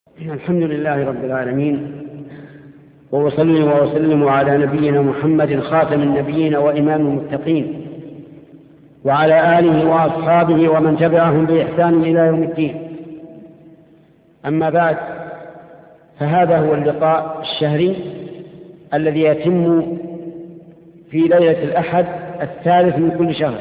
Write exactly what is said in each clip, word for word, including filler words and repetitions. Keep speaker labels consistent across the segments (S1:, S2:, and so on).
S1: الحمد لله رب العالمين، وأصلي وأسلم على نبينا محمد خاتم النبيين وإمام المتقين، وعلى آله وأصحابه ومن تبعهم بإحسان إلى يوم الدين. أما بعد، فهذا هو اللقاء الشهري الذي يتم في ليلة الأحد الثالث من كل شهر،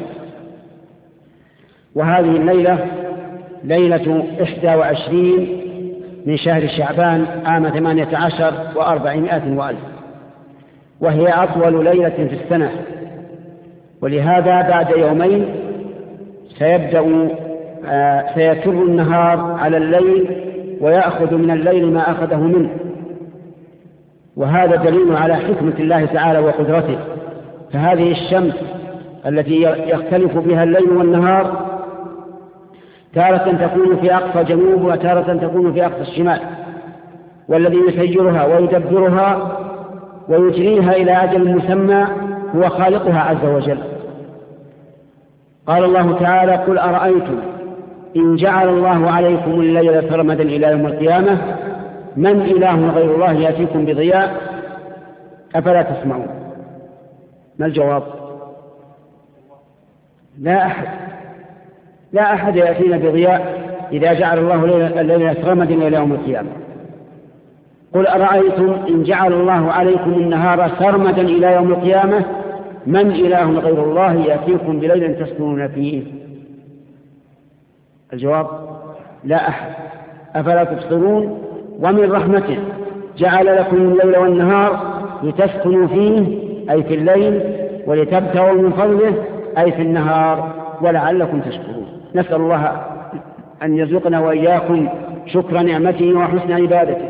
S1: وهذه الليلة ليلة إحدى وعشرين من شهر شعبان عام ثمانية عشر وأربعمائة وألف، وهي أطول ليلة في السنة. ولهذا بعد يومين سيبدأ آه سيتر النهار على الليل ويأخذ من الليل ما أخذه منه، وهذا دليل على حكمة الله تعالى وقدرته. فهذه الشمس التي يختلف بها الليل والنهار تارة تكون في أقصى جنوب وتارة تكون في أقصى الشمال، والذي يسيرها ويدبرها ويجريها إلى أجل مسمى هو خالقها عز وجل. قال الله تعالى: قل أرأيتم إن جعل الله عليكم الليل سرمدا إلى يوم القيامة من إله غير الله يأتيكم بضياء أفلا تسمعون. ما الجواب؟ لا أحد لا أحد يأتينا بضياء إذا جعل الله الليل سرمدا إلى يوم القيامة. قل أرأيتم إن جعل الله عليكم النهار سرمدا إلى يوم القيامة من إله غير الله يأتيكم بليل تسكنون فيه. الجواب: لا أحد. أفلا تبصرون؟ ومن رحمته جعل لكم الليل والنهار لتسكنوا فيه أي في الليل، ولتبتغوا من فضله أي في النهار، ولعلكم تشكرون. نسأل الله أن يرزقنا وإياكم شكر نعمته وحسن عبادته.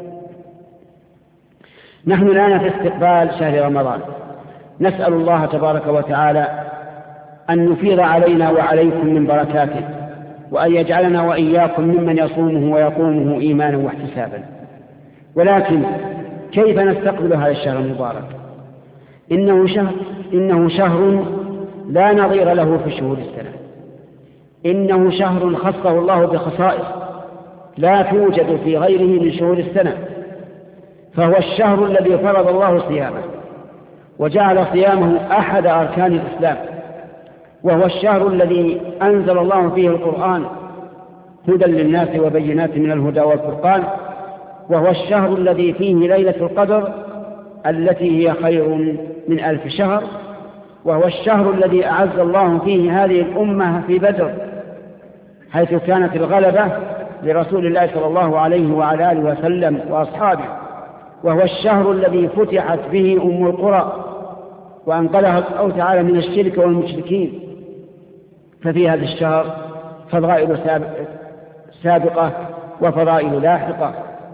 S1: نحن الآن في استقبال شهر رمضان، نسأل الله تبارك وتعالى أن يفيض علينا وعليكم من بركاته، وأن يجعلنا وإياكم ممن يصومه ويقومه إيمانا واحتسابا. ولكن كيف نستقبل هذا الشهر المبارك؟ إنه شهر, إنه شهر لا نظير له في شهور السنة، إنه شهر خصه الله بخصائص لا توجد في غيره من شهور السنة، فهو الشهر الذي فرض الله صيامه وجعل صيامه أحد أركان الإسلام، وهو الشهر الذي أنزل الله فيه القرآن هدى للناس وبينات من الهدى والفرقان، وهو الشهر الذي فيه ليلة القدر التي هي خير من ألف شهر، وهو الشهر الذي أعز الله فيه هذه الأمة في بدر، حيث كانت الغلبة لرسول الله صلى الله عليه وعلى آله وسلم وأصحابه، وهو الشهر الذي فتحت به أم القرى وأنقذها الله تعالى من الشرك والمشركين. ففي هذا الشهر فضائل سابقة وفضائل لاحقة.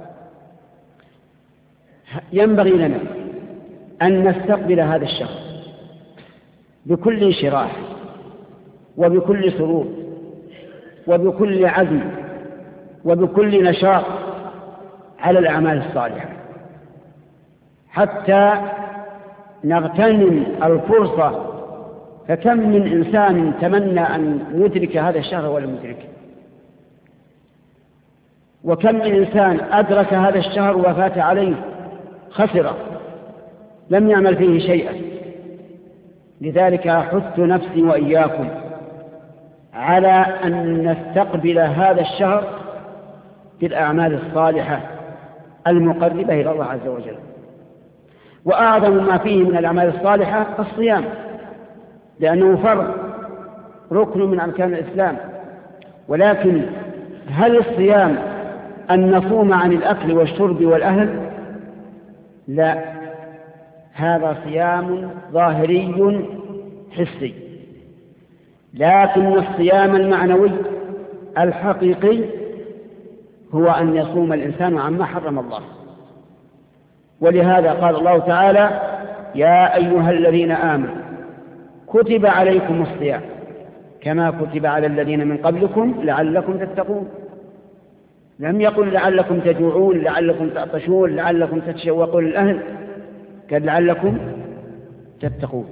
S1: ينبغي لنا أن نستقبل هذا الشهر بكل انشراح وبكل سرور وبكل عزم وبكل نشاط على الأعمال الصالحة، حتى نغتنم الفرصة. فكم من إنسان تمنى أن يدرك هذا الشهر ولم يدركه، وكم من إنسان أدرك هذا الشهر وفات عليه خسر لم يعمل فيه شيئا. لذلك أحث نفسي وإياكم على أن نستقبل هذا الشهر بالأعمال الصالحة المقربة إلى الله عز وجل. وأعظم ما فيه من الأعمال الصالحة الصيام، لأنه فرض ركن من أركان الإسلام. ولكن هل الصيام أن نصوم عن الأكل والشرب والأهل؟ لا، هذا صيام ظاهري حسي. لكن الصيام المعنوي الحقيقي هو أن يصوم الإنسان عما حرم الله. ولهذا قال الله تعالى: يا أيها الذين آمنوا كتب عليكم الصيام كما كتب على الذين من قبلكم لعلكم تتقون. لم يقل لعلكم تجوعون، لعلكم تعطشون، لعلكم تتشوقون الأهل، قال لعلكم تتقون.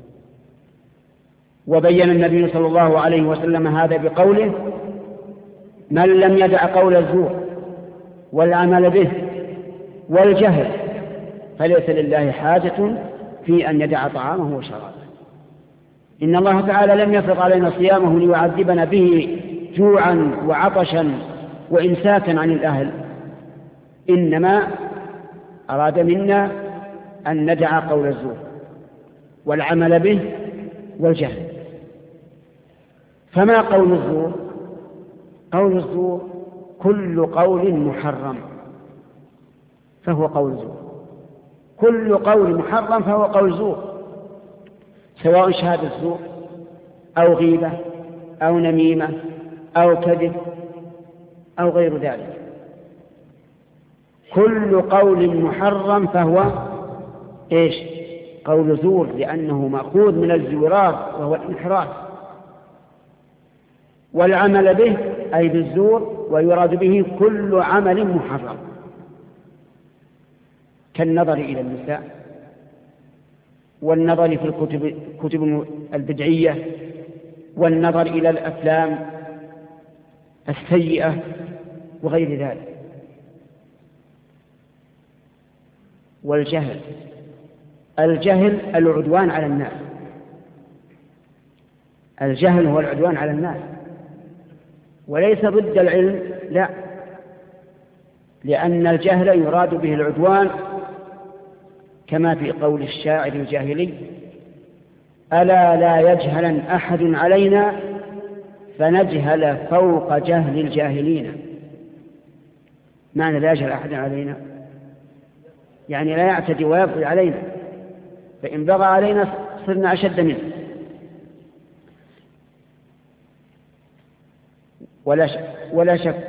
S1: وبين النبي صلى الله عليه وسلم هذا بقوله: من لم يدع قول الزور والعمل به والجهل، فليس لله حاجة في أن يدع طعامه وشرابه. إن الله تعالى لم يفرض علينا صيامه ليعذبنا به جوعا وعطشا وإمساكا عن الأهل، إنما أراد منا أن ندع قول الزور والعمل به والجهل. فما قول الزور؟ قول الزور كل قول محرم فهو قول زور، كل قول محرم فهو قول زور، سواء شهادة زور أو غيبة أو نميمة أو كذب أو غير ذلك. كل قول محرم فهو إيش؟ قول زور، لأنه مأخوذ من الزورار وهو الانحراف. والعمل به أي بالزور، ويراد به كل عمل محرم كالنظر إلى النساء والنظر في الكتب الكتب البدعية والنظر إلى الأفلام السيئة وغير ذلك. والجهل، الجهل العدوان على الناس، الجهل هو العدوان على الناس، وليس ضد العلم، لا، لأن الجهل يراد به العدوان كما في قول الشاعر الجاهلي: ألا لا يجهلن أحد علينا فنجهل فوق جهل الجاهلين. معنى لا يجهل أحد علينا يعني لا يعتدي ويبغي علينا، فإن بغى علينا صرنا أشد منه. ولا شك, ولا شك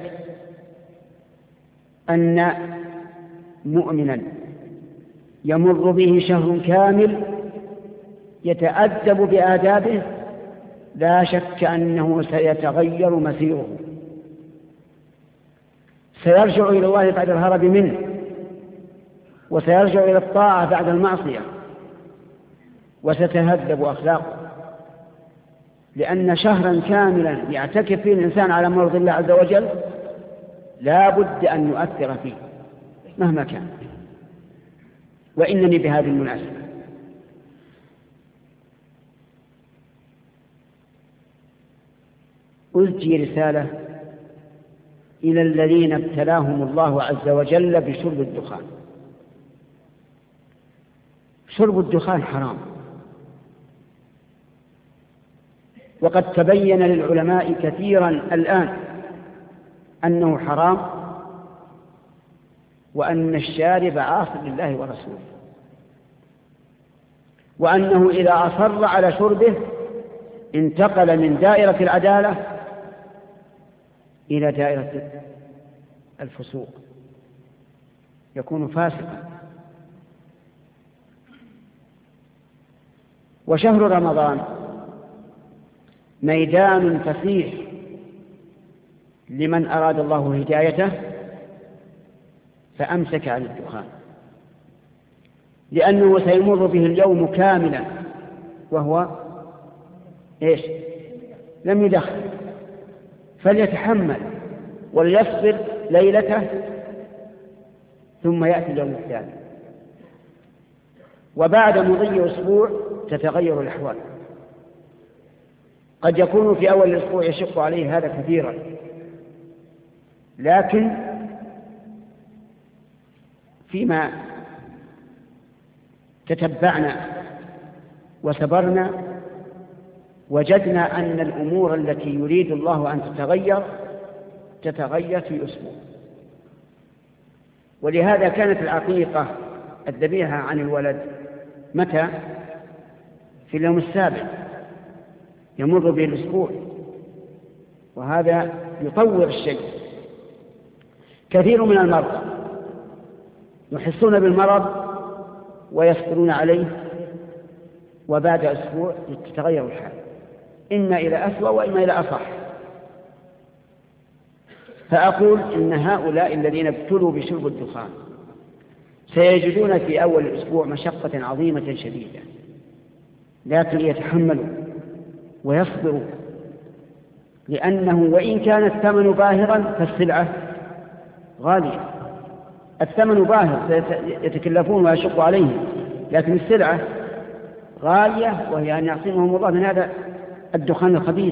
S1: أن مؤمنا يمر به شهر كامل يتأدب بآدابه لا شك أنه سيتغير مسيره، سيرجع إلى الله بعد الهرب منه، وسيرجع إلى الطاعة بعد المعصية، وستهذب أخلاقه، لأن شهرا كاملا يعتكف فيه الإنسان على مرض الله عز وجل لا بد أن يؤثر فيه مهما كان. وإنني بهذه المناسبة أزجي رسالة إلى الذين ابتلاهم الله عز وجل بشرب الدخان. شرب الدخان حرام، وقد تبين للعلماء كثيرا الآن أنه حرام، وأن الشارب عاص لله ورسوله، وأنه إذا أصر على شربه انتقل من دائرة العدالة إلى دائرة الفسوق، يكون فاسقا. وشهر رمضان ميدان فسيح لمن أراد الله هدايته فأمسك عن الدخان، لأنه سيمر به اليوم كاملا وهو إيش؟ لم يدخن، فليتحمل وليصبر ليلته ثم يأتي اليوم الثاني، وبعد مضي أسبوع تتغير الأحوال. قد يكون في أول الأسبوع يشق عليه هذا كثيرا، لكن فيما تتبعنا وصبرنا وجدنا أن الأمور التي يريد الله أن تتغير تتغير في أسبوع. ولهذا كانت العقيقة الذبيحة عن الولد متى؟ في اليوم السابع، يمر به الأسبوع، وهذا يطور الشيء. كثير من المرضى يحسون بالمرض ويصبرون عليه، وبعد أسبوع تتغير الحال، إما إلى أسوأ وإما إلى أصح. فأقول إن هؤلاء الذين ابتلوا بشرب الدخان سيجدون في أول الأسبوع مشقة عظيمة شديدة، لكن يتحملوا ويصبروا، لأنه وإن كان الثمن باهظا فالسلعة غالية، الثمن باهظ يتكلفون ويشق عليهم، لكن السلعة غالية، وهي أن يعصمهم الله من هذا الدخان الخبيث.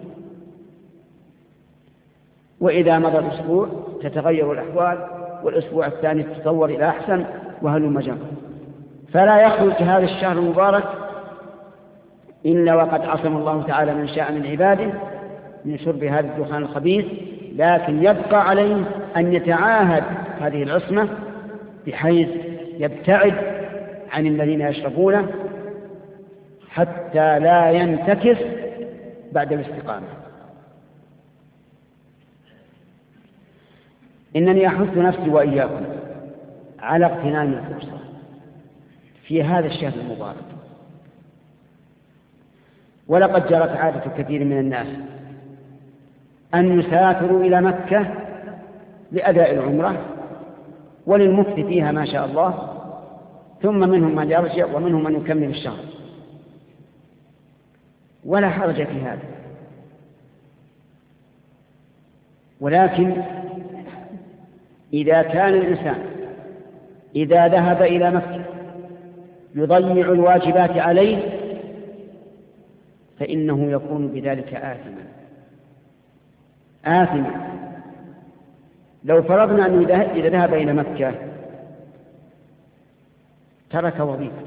S1: وإذا مضى الأسبوع تتغير الأحوال، والأسبوع الثاني تتطور إلى أحسن، وهلم جرا. فلا يخرج هذا الشهر المبارك إلا وقد عصم الله تعالى من شاء من عباده من شرب هذا الدخان الخبيث، لكن يبقى عليه أن يتعاهد هذه العصمة بحيث يبتعد عن الذين يشربونه حتى لا ينتكس بعد الاستقامة. إنني أحث نفسي وإياكم على اغتنام الفرصة في هذا الشهر المبارك. ولقد جرت عادة كثير من الناس أن يسافروا إلى مكة لأداء العمرة وللمكث فيها ما شاء الله، ثم منهم من يرجع ومنهم من يكمل الشهر، ولا حرج في هذا. ولكن إذا كان الإنسان إذا ذهب إلى مكة يضيع الواجبات عليه فإنه يكون بذلك آثما آثما لو فرضنا أنه إذا ذهب إلى مكة ترك وظيفته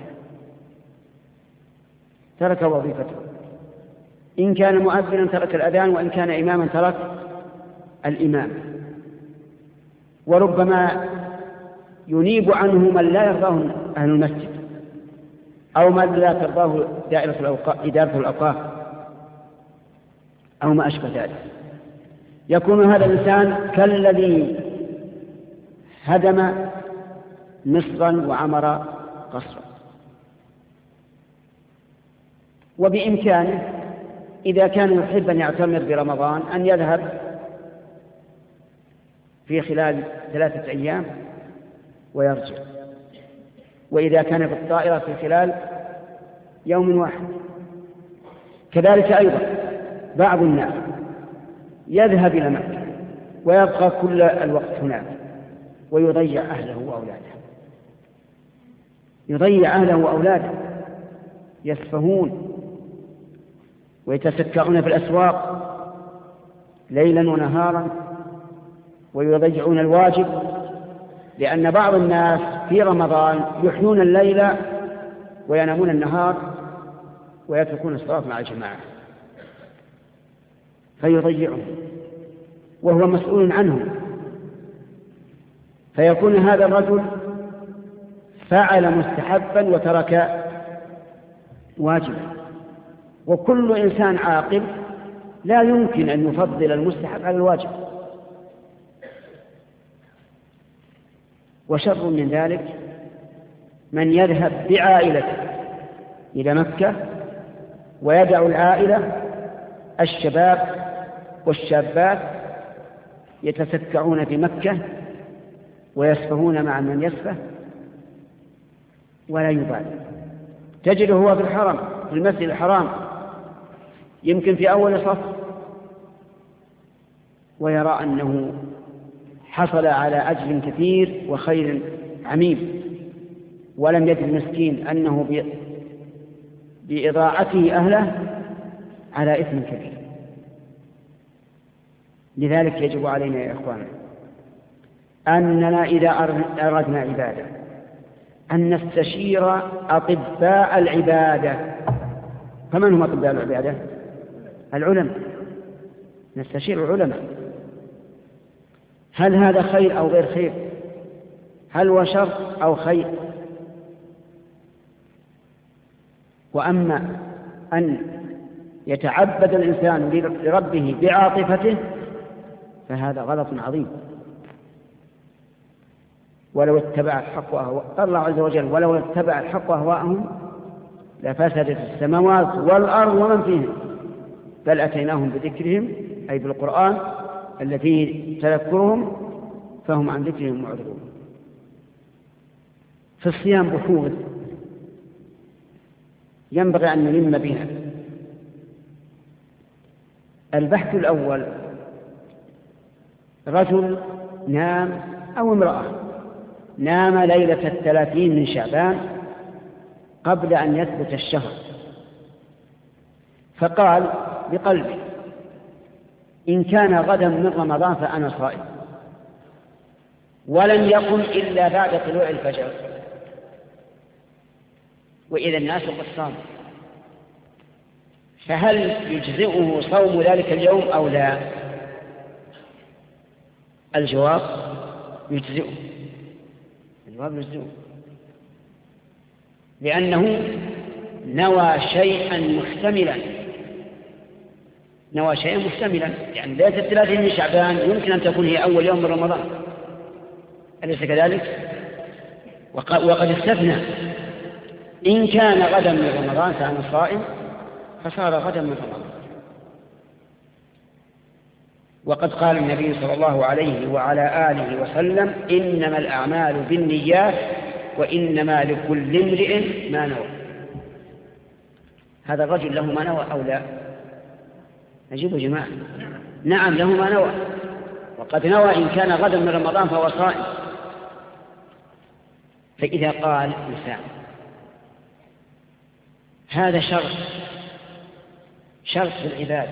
S1: ترك وظيفته إن كان مؤذنا ترك الأذان، وإن كان إماما ترك الإمام، وربما ينيب عنه من لا يرضاه أهل المسجد أو من لا ترضاه دائرة الأوقاف إدارة الأوقاف أو ما أشبه ذلك. يكون هذا الإنسان كالذي هدم مصرا وعمر قصرا. وبإمكانه إذا كان يحب أن يعتمر برمضان أن يذهب في خلال ثلاثة أيام ويرجع، وإذا كان في الطائرة في خلال يوم واحد. كذلك أيضا بعض الناس يذهب إلى مكة ويبقى كل الوقت هناك ويضيع أهله وأولاده يضيع أهله وأولاده يسفهون ويتسكعون في الأسواق ليلا ونهارا ويضيعون الواجب، لأن بعض الناس في رمضان يحيون الليل وينامون النهار ويتركون الصلاة مع الجماعة فيضيعهم وهو مسؤول عنهم. فيكون هذا الرجل فعل مستحبا وترك واجبا. وكل إنسان عاقل لا يمكن أن يفضل المستحب على الواجب. وشر من ذلك من يذهب بعائلته إلى مكة ويدع العائلة الشباب والشابات يتسكعون في مكة ويسفهون مع من يسفه ولا يبالي. تجده هو في الحرم في المسجد الحرام يمكن في أول صف ويرى أنه حصل على أجر كثير وخير عميم، ولم يدر المسكين أنه بإضاعته أهله على إثم كبير. لذلك يجب علينا يا إخوان أننا إذا أردنا عبادة أن نستشير أطباء العبادة. فمن هم أطباء العبادة؟ العلماء. نستشير العلماء هل هذا خير أو غير خير، هل هو شر أو خير. وأما أن يتعبد الإنسان لربه بعاطفته فهذا غلط عظيم. ولو اتبع الحق أهواءهم قال الله عز وجل ولو اتبع الحق أهواءهم لفسدت السماوات والأرض ومن فيهم بل أتيناهم بذكرهم أي بالقرآن الذي تذكرهم فهم عن ذكرهم معرضون. في الصيام بحوث ينبغي أن نلم بها. البحث الأول رجل نام أو امرأة نام ليلة الثلاثين من شعبان قبل أن يثبت الشهر، فقال بقلبه إن كان غدا من رمضان فأنا صائم، ولم يقم إلا بعد طلوع الفجر، وإذا الناس قد صاموا، فهل يجزئه صوم ذلك اليوم أو لا؟ الجواب يجزئه، الجواب يجزئه، لأنه نوى شيئا محتملا، نوى شيئا محتملا، يعني ليلة الثلاثين من شعبان يمكن أن تكون هي أول يوم من رمضان، أليس كذلك؟ وقد استثنى إن كان غدا من رمضان فأنا صائم، فصار غدا من رمضان. وقد قال النبي صلى الله عليه وعلى آله وسلم إنما الأعمال بالنيات وإنما لكل امرئ ما نوى. هذا الرجل له ما نوى أو لا؟ نجيب يا جماعة نعم له ما نوى، وقد نوى إن كان غدا من رمضان فهو صائم. فإذا قال إنسان هذا شرط شرط في العبادة،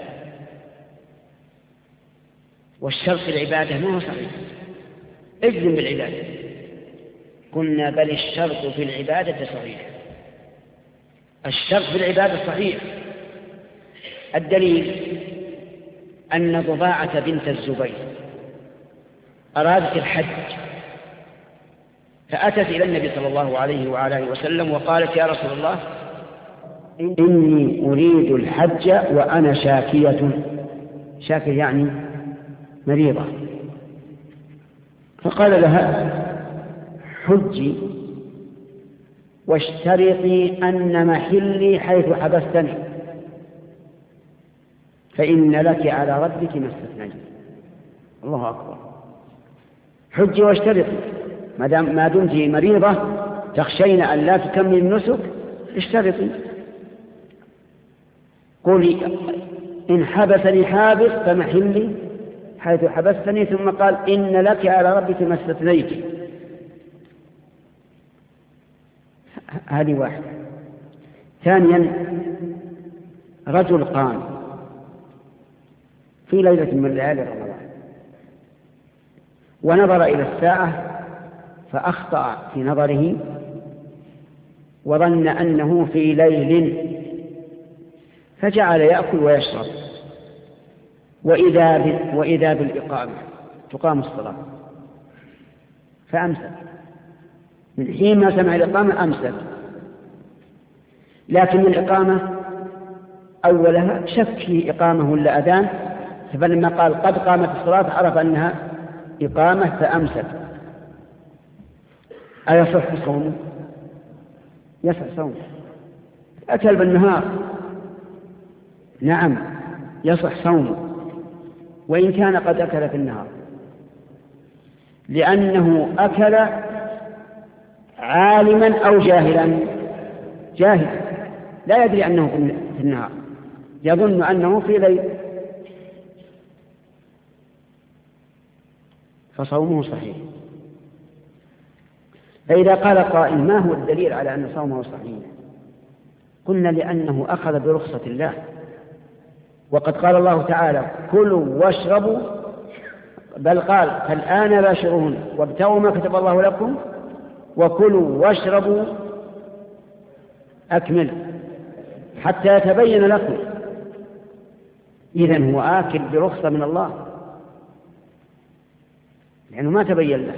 S1: والشرط في العبادة ما هو صحيح، اجزم بالعبادة، قلنا بل الشرط في العبادة صحيح، الشرط في العبادة صحيح. الدليل أن ضباعة بنت الزبير أرادت الحج، فأتت إلى النبي صلى الله عليه وعلى آله وسلم وقالت يا رسول الله إني أريد الحج وأنا شاكية، شاكية يعني مريضة، فقال لها حجي واشترطي أن محلي حيث حبستني، فإن لك على ربك ما استثنيت. الله أكبر، حجي واشترطي، ما دمت مريضة تخشين أن لا تكمل النسك اشترطي، قولي إن حبسني حابس فمحلي حيث حبستني، ثم قال إن لك على ربك ما استثنيت. هذه واحدة. ثانيا رجل قام في ليلة من ليالي رمضان ونظر إلى الساعة فأخطأ في نظره وظن أنه في ليل، فجعل يأكل ويشرب، وإذا, وإذا بالإقامة تقام الصلاة، فأمسك من حين ما سمع الإقامة أمسك، لكن الإقامة أولها شك في إقامة ولا أذان، فلما قال قد قامت الصلاة عرف أنها إقامة فأمسك. أيصح صومه؟ يصح صومه. أكل بالنهار نعم يصح صومه وإن كان قد أكل في النهار، لأنه أكل عالما أو جاهلا، جاهلا لا يدري أنه في النهار، يظن أنه في ليل، فصومه صحيح. فإذا قال قائل ما هو الدليل على أن صومه صحيح؟ قلنا لأنه أخذ برخصة الله، وقد قال الله تعالى كلوا واشربوا، بل قال فالآن باشرون وابتغوا ما كتب الله لكم وكلوا واشربوا أكمل حتى يتبين لكم. إذن هو آكل برخصة من الله لأنه ما تبين له،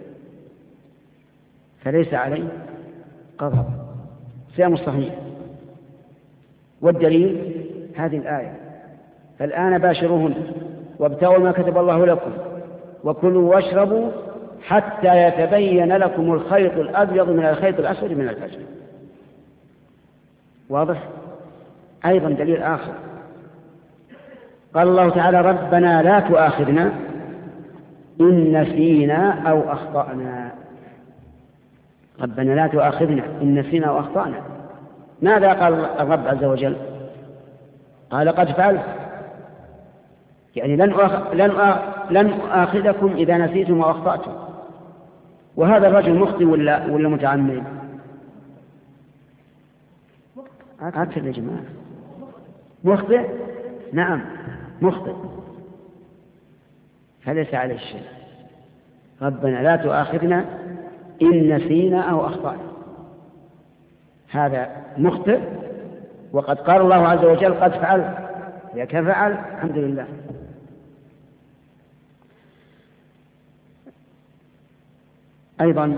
S1: فليس عليه قضاء، صيام صحيح. والدليل هذه الآية فالآن باشروهن وابتغوا ما كتب الله لكم وكلوا واشربوا حتى يتبين لكم الخيط الأبيض من الخيط الأسود من الفجر. واضح؟ أيضا دليل آخر قال الله تعالى ربنا لا تؤاخذنا إن نسينا أو أخطأنا. ربنا لا تؤاخذنا إن نسينا أو أخطأنا. ماذا قال الرب عز وجل؟ قال قد فعلت. يعني لن أخ... لن أ... لن آخذكم إذا نسيتم وأخطأتم. وهذا الرجل مخطئ ولا ولا متعمد؟ أكثر يا جماعة، مخطئ، نعم مخطئ، فليس عليه شيء. ربنا لا تؤاخذنا إن نسينا أو أخطأنا، هذا مخطئ، وقد قال الله عز وجل قد فعل، إذا كان فعل الحمد لله. أيضا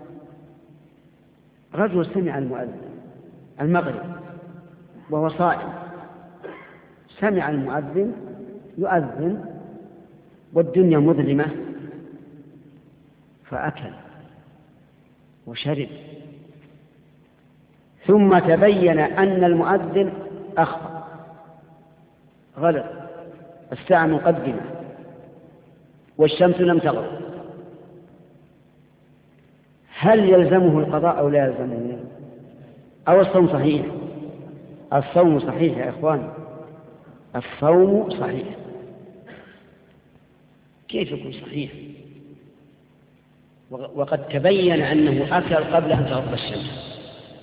S1: رجل سمع المؤذن المغرب وهو صائم، سمع المؤذن يؤذن والدنيا مظلمة، فأكل وشرب، ثم تبين أن المؤذن أخطأ غلط، الساعة مقدمة والشمس لم تغرب، هل يلزمه القضاء أو لا يلزمه؟ أو الصوم صحيح؟ الصوم صحيح يا إخوان، الصوم صحيح. كيف يكون صحيح وقد تبين أنه أكل قبل أن تغرب الشمس؟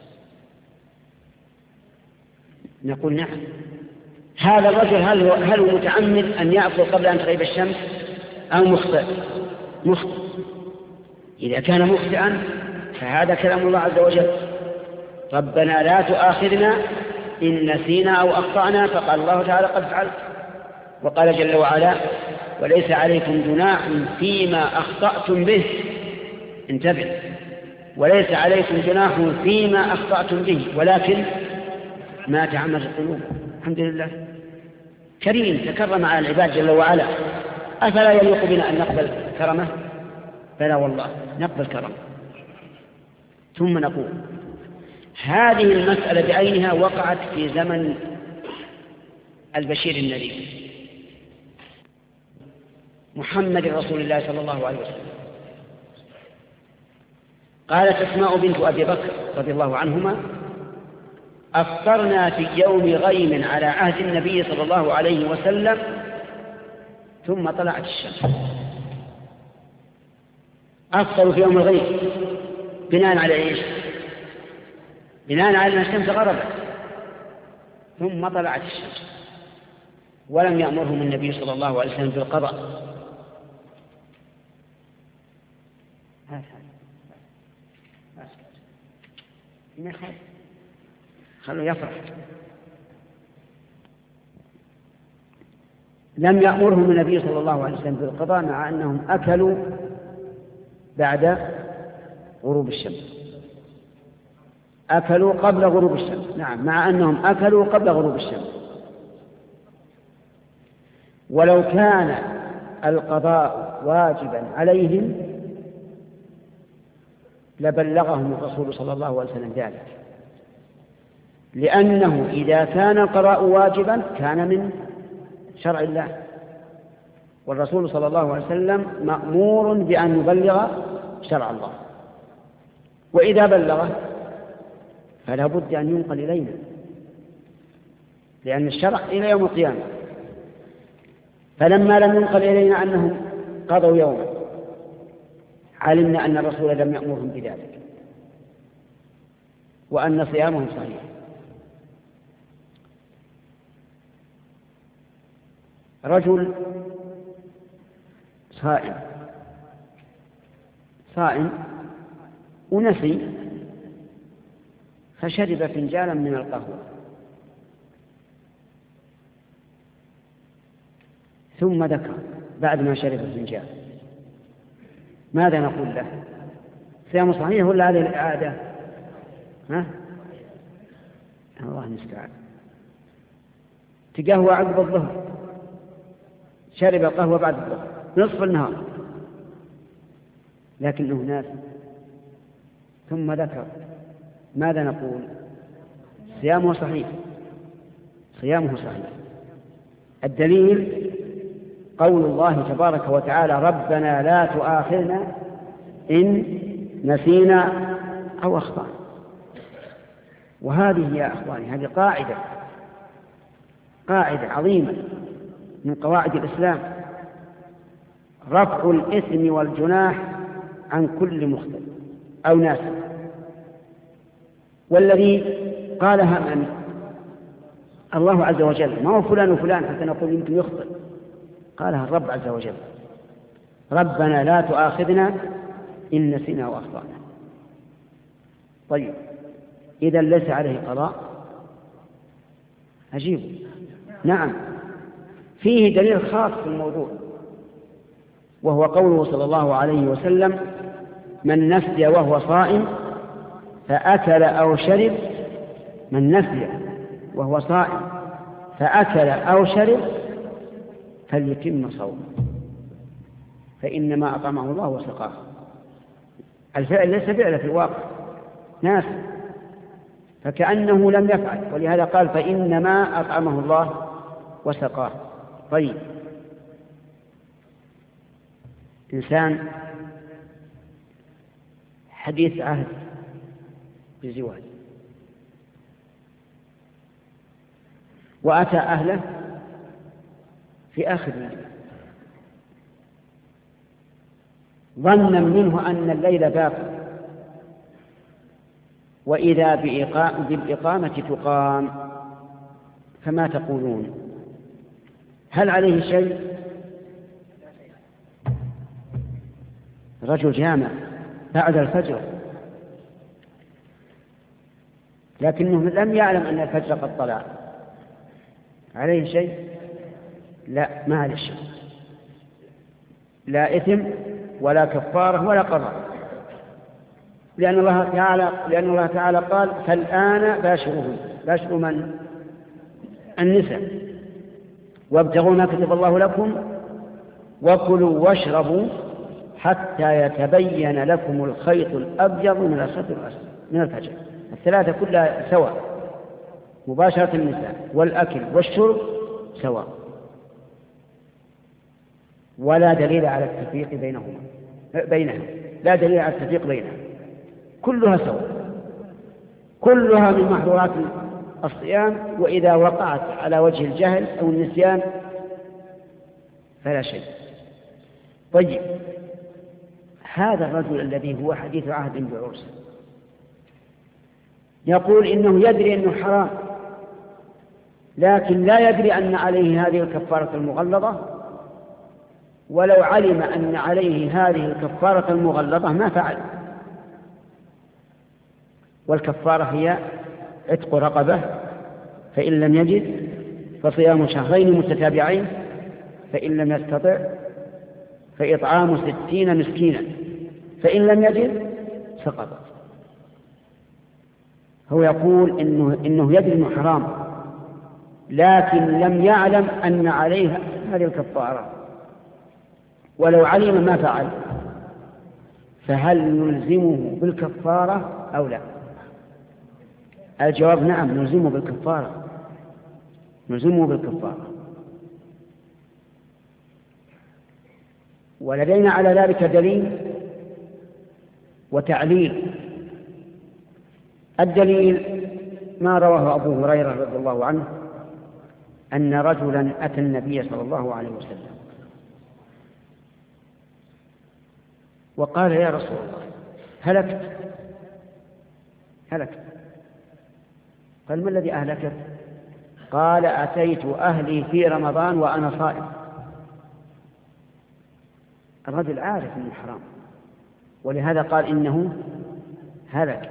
S1: نقول نعم. هذا الرجل هل هو, هل هو متعمد أن يأكل قبل أن تغيب الشمس أو مخطئ؟ مخطئ. إذا كان مخطئا فهذا كلام الله عز وجل، ربنا لا تؤاخذنا إن نسينا أو أخطأنا، فقال الله تعالى قد فعلت. وقال جل وعلا وليس عليكم جناح فيما أخطأتم به، انتبه، وليس عليكم جناح فيما أخطأتم به ولكن ما تعمد القلوب. الحمد لله، كريم تكرم على العباد جل وعلا، أفلا يليق بنا أن نقبل كرمه؟ بلى والله نقبل كرمه. ثم نقول هذه المسألة بعينها وقعت في زمن البشير النذير محمد رسول الله صلى الله عليه وسلم. قالت أسماء بنت أبي بكر رضي الله عنهما أفطرنا في يوم غيم على عهد النبي صلى الله عليه وسلم ثم طلعت الشمس. أفطروا في يوم الغيم بناء على إيش؟ بناء على أن الشمس غربت ثم طلعت الشمس، ولم يأمرهم النبي صلى الله عليه وسلم بالقضاء. خلوا يفرح. لم يأمرهم النبي صلى الله عليه وسلم بالقضاء مع أنهم أكلوا بعد غروب الشمس، أكلوا قبل غروب الشمس. نعم، مع أنهم أكلوا قبل غروب الشمس. ولو كان القضاء واجبا عليهم لبلغهم الرسول صلى الله عليه وسلم ذلك، لأنه إذا كان القضاء واجبا كان من شرع الله، والرسول صلى الله عليه وسلم مأمور بأن يبلغ شرع الله، وإذا بلغه فلا بد أن ينقل إلينا، لأن الشرع إلى يوم القيامة. فلما لم ينقل إلينا أنهم قضوا يوما علمنا أن الرسول لم يأمرهم بذلك وأن صيامهم صحيح. رجل صائم صائم ونسي فشرب فنجالا من القهوة ثم ذكر بعد ما شرب الفنجان، ماذا نقول له؟ صيام صحيح ولا هذه العادة؟ ها؟ الله المستعان. تقهوى عقب الظهر، شرب القهوة بعد الظهر نصف النهار لكنه ناس، ثم ذكر، ماذا نقول؟ صيامه صحيح، صيامه صحيح. الدليل قول الله تبارك وتعالى ربنا لا تؤاخذنا إن نسينا أو أخطأنا. وهذه يا أخواني هذه قاعدة قاعدة عظيمة من قواعد الإسلام رفع الإثم والجناح عن كل مخطئ أو ناس. والذي قالها من؟ الله عز وجل، ما هو فلان وفلان حتى نقول يمكن يخطئ، قالها الرب عز وجل: ربنا لا تؤاخذنا إن نسينا وأخطأنا. طيب إذا ليس عليه قضاء؟ عجيب. نعم، فيه دليل خاص في الموضوع، وهو قوله صلى الله عليه وسلم: من نسي وهو صائم فأكل أو شرب، من نسي وهو صائم فأكل أو شرب فليتم صومه فإنما أطعمه الله وسقاه. الفعل ليس فعله في الواقع، ناس، فكأنه لم يفعل، ولهذا قال: فإنما أطعمه الله وسقاه. طيب، إنسان حديث عهد بزواج وأتى أهله في آخر الليل ظنا منه أن الليل باق، وإذا بالإقامة تقام، فما تقولون؟ هل عليه شيء؟ رجل جامع بعد الفجر لكنه لم يعلم أن الفجر قد طلع، عليه شيء؟ لا، ما عليه شيء، لا إثم ولا كفارة ولا قضاء، لأن الله تعالى لأن الله تعالى قال: فالآن باشروهن. باشروا من؟ النساء. وابتغوا ما كتب الله لكم وكلوا واشربوا حتى يتبين لكم الخيط الأبيض من الخيط الأسود من الفجر. الثلاثة كلها سواء، مباشرة النساء والأكل والشرب سواء، ولا دليل على التفريق بينهما بينها لا دليل على التفريق بينها، كلها سواء، كلها من محظورات الصيام، وإذا وقعت على وجه الجهل أو النسيان فلا شيء. طيب، هذا الرجل الذي هو حديث عهد بعرس يقول إنه يدري أنه حرام، لكن لا يدري أن عليه هذه الكفارة المغلظة، ولو علم أن عليه هذه الكفارة المغلظة ما فعل. والكفارة هي عتق رقبة، فإن لم يجد فصيام شهرين متتابعين، فإن لم يستطع فإطعام ستين مسكينا، فإن لم يجد سقط. هو يقول إنه, إنه يدري أنه حرام، لكن لم يعلم أن عليه هذه الكفارة، ولو علم ما فعل. فهل نلزمه بالكفارة أو لا؟ الجواب: نعم، نلزمه بالكفارة، نلزمه بالكفارة. ولدينا على ذلك دليل وتعليل. الدليل ما رواه أبو هريرة رضي الله عنه أن رجلا أتى النبي صلى الله عليه وسلم وقال: يا رسول الله، هلكت هلكت قال: ما الذي أهلكت؟ قال: أتيت أهلي في رمضان وأنا صائم. الرجل عارف من الحرام، ولهذا قال إنه هلك.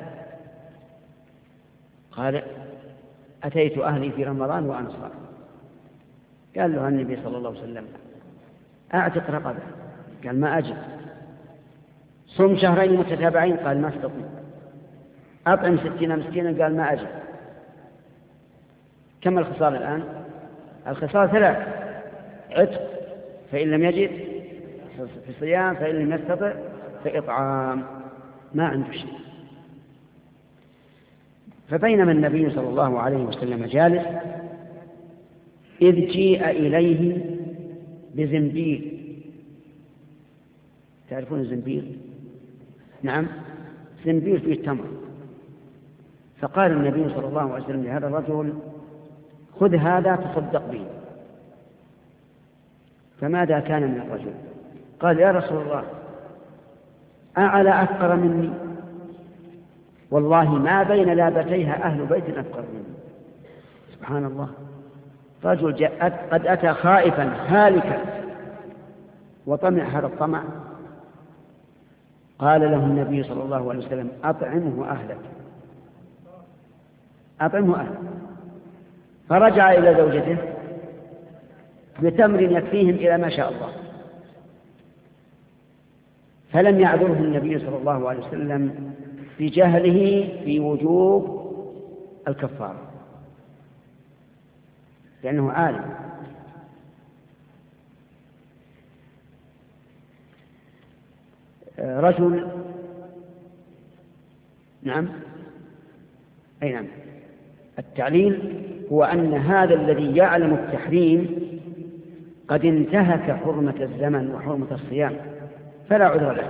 S1: قال: أتيت أهلي في رمضان وأنا صائم. قال له النبي صلى الله عليه وسلم: أعتق رقبة. قال: ما أجد. صم شهرين متتابعين. قال: ما استطيع. أطعم ستين مسكينا. قال: ما أجد. كم الخصال الآن؟ الخصال ثلاث: عتق فإن لم يجد، في صيام فإن لم يستطع، في إطعام. ما عنده شيء. فبينما النبي صلى الله عليه وسلم جالس إذ جيء إليه بزنبيل. تعرفون الزنبيل؟ نعم، زنبيل فيه تمر. فقال النبي صلى الله عليه وسلم لهذا الرجل: خذ هذا تصدق به. فماذا كان من الرجل؟ قال يا رسول الله أعلى أفقر مني؟ والله ما بين لابتيها أهل بيت أفقر مني. سبحان الله، رجل قد أتى خائفا هالكا وطمع هذا الطمع. قال له النبي صلى الله عليه وسلم أطعمه أهلك، أطعمه أهلك. فرجع إلى زوجته بتمر يكفيهم إلى ما شاء الله، فلم يعذره النبي صلى الله عليه وسلم بجهله في وجوب الكفارة، لأنه عالم. رجل نعم أي نعم التعليل هو أن هذا الذي يعلم التحريم قد انتهك حرمة الزمن وحرمة الصيام فلا عذر له،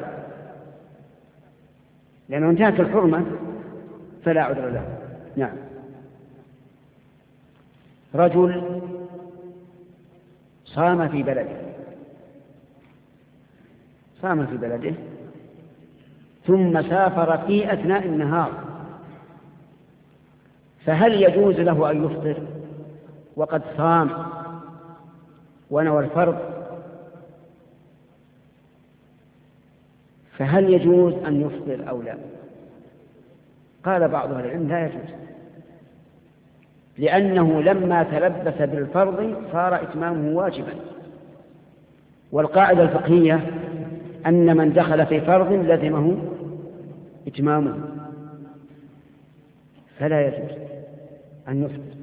S1: لأنه انتهك الحرمة فلا عذر له. نعم. رجل صام في بلده صام في بلده ثم سافر في أثناء النهار، فهل يجوز له أن يفطر وقد صام ونوى الفرض؟ فهل يجوز أن يفطر أو لا؟ قال بعض أهل العلم لا يجوز، لأنه لما تلبس بالفرض صار إتمامه واجبا، والقاعدة الفقهية أن من دخل في فرض لزمه إتمامه، فلا يجوز أن يفطر.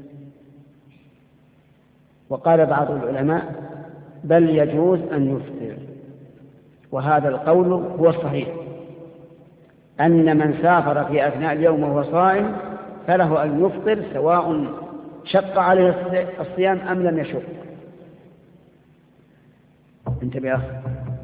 S1: وقال بعض العلماء بل يجوز أن يفطر، وهذا القول هو الصحيح، أن من سافر في أثناء اليوم وهو صائم فله أن يفطر سواء شق عليه الصيام أم لم يشق. انتبه أخي،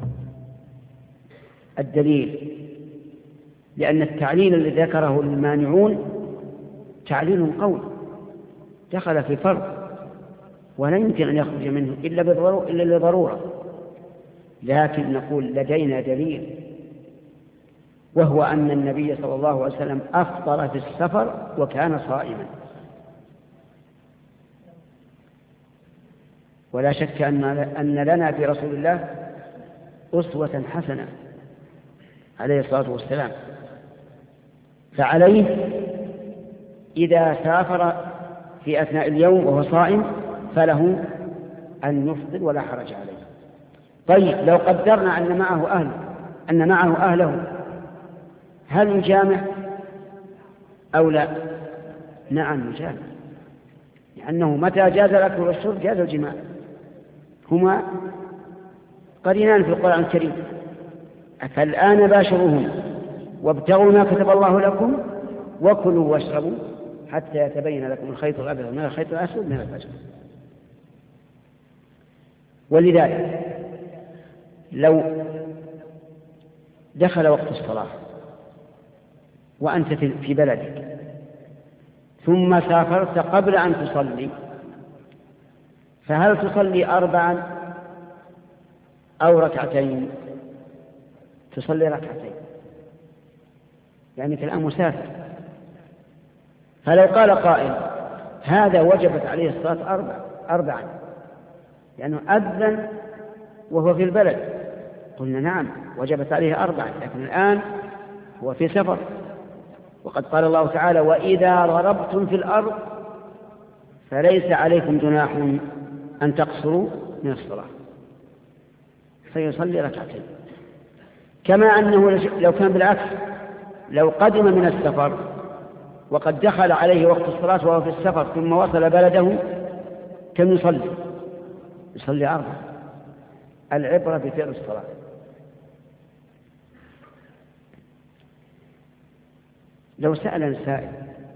S1: الدليل، لأن التعليل الذي ذكره المانعون تعليل قول دخل في فرض ولا يمكن أن يخرج منه إلا بالضرورة إلا لضرورة، لكن نقول لدينا دليل، وهو أن النبي صلى الله عليه وسلم أفطر في السفر وكان صائما. ولا شك أن أن لنا في رسول الله أسوة حسنة عليه الصلاة والسلام، فعليه إذا سافر في أثناء اليوم وهو صائم فله أن يفطر ولا حرج عليه. طيب لو قدرنا أن معه أهل أن معه أهله هل يجامع أو لا؟ نعم يجامع، لأنه متى جاز الأكل والشرب جاز الجماع، هما قرينان في القرآن الكريم. فالآن باشروهم وابتغوا ما كتب الله لكم وكلوا واشربوا حتى يتبين لكم الخيط الأبيض من الخيط الأسود من الفجر. ولذلك لو دخل وقت الصلاة وأنت في بلدك ثم سافرت قبل أن تصلي، فهل تصلي أربعا أو ركعتين؟ تصلي ركعتين، لأنك الآن مسافر. فلو قال قائل هذا وجبت عليه الصلاة أربع أربعا لأنه أذن وهو في البلد، قلنا نعم وجبت عليه أربعا، لكن الآن هو في سفر، وقد قال الله تعالى وإذا ضربتم في الأرض فليس عليكم جناح أن تقصروا من الصلاة، فيصلي ركعتين. كما أنه لو كان بالعكس، لو قدم من السفر وقد دخل عليه وقت الصلاة وهو في السفر ثم وصل بلده كم يصلي؟ يصلي أربع. العبرة بفعل الصلاة. لو سأل سائل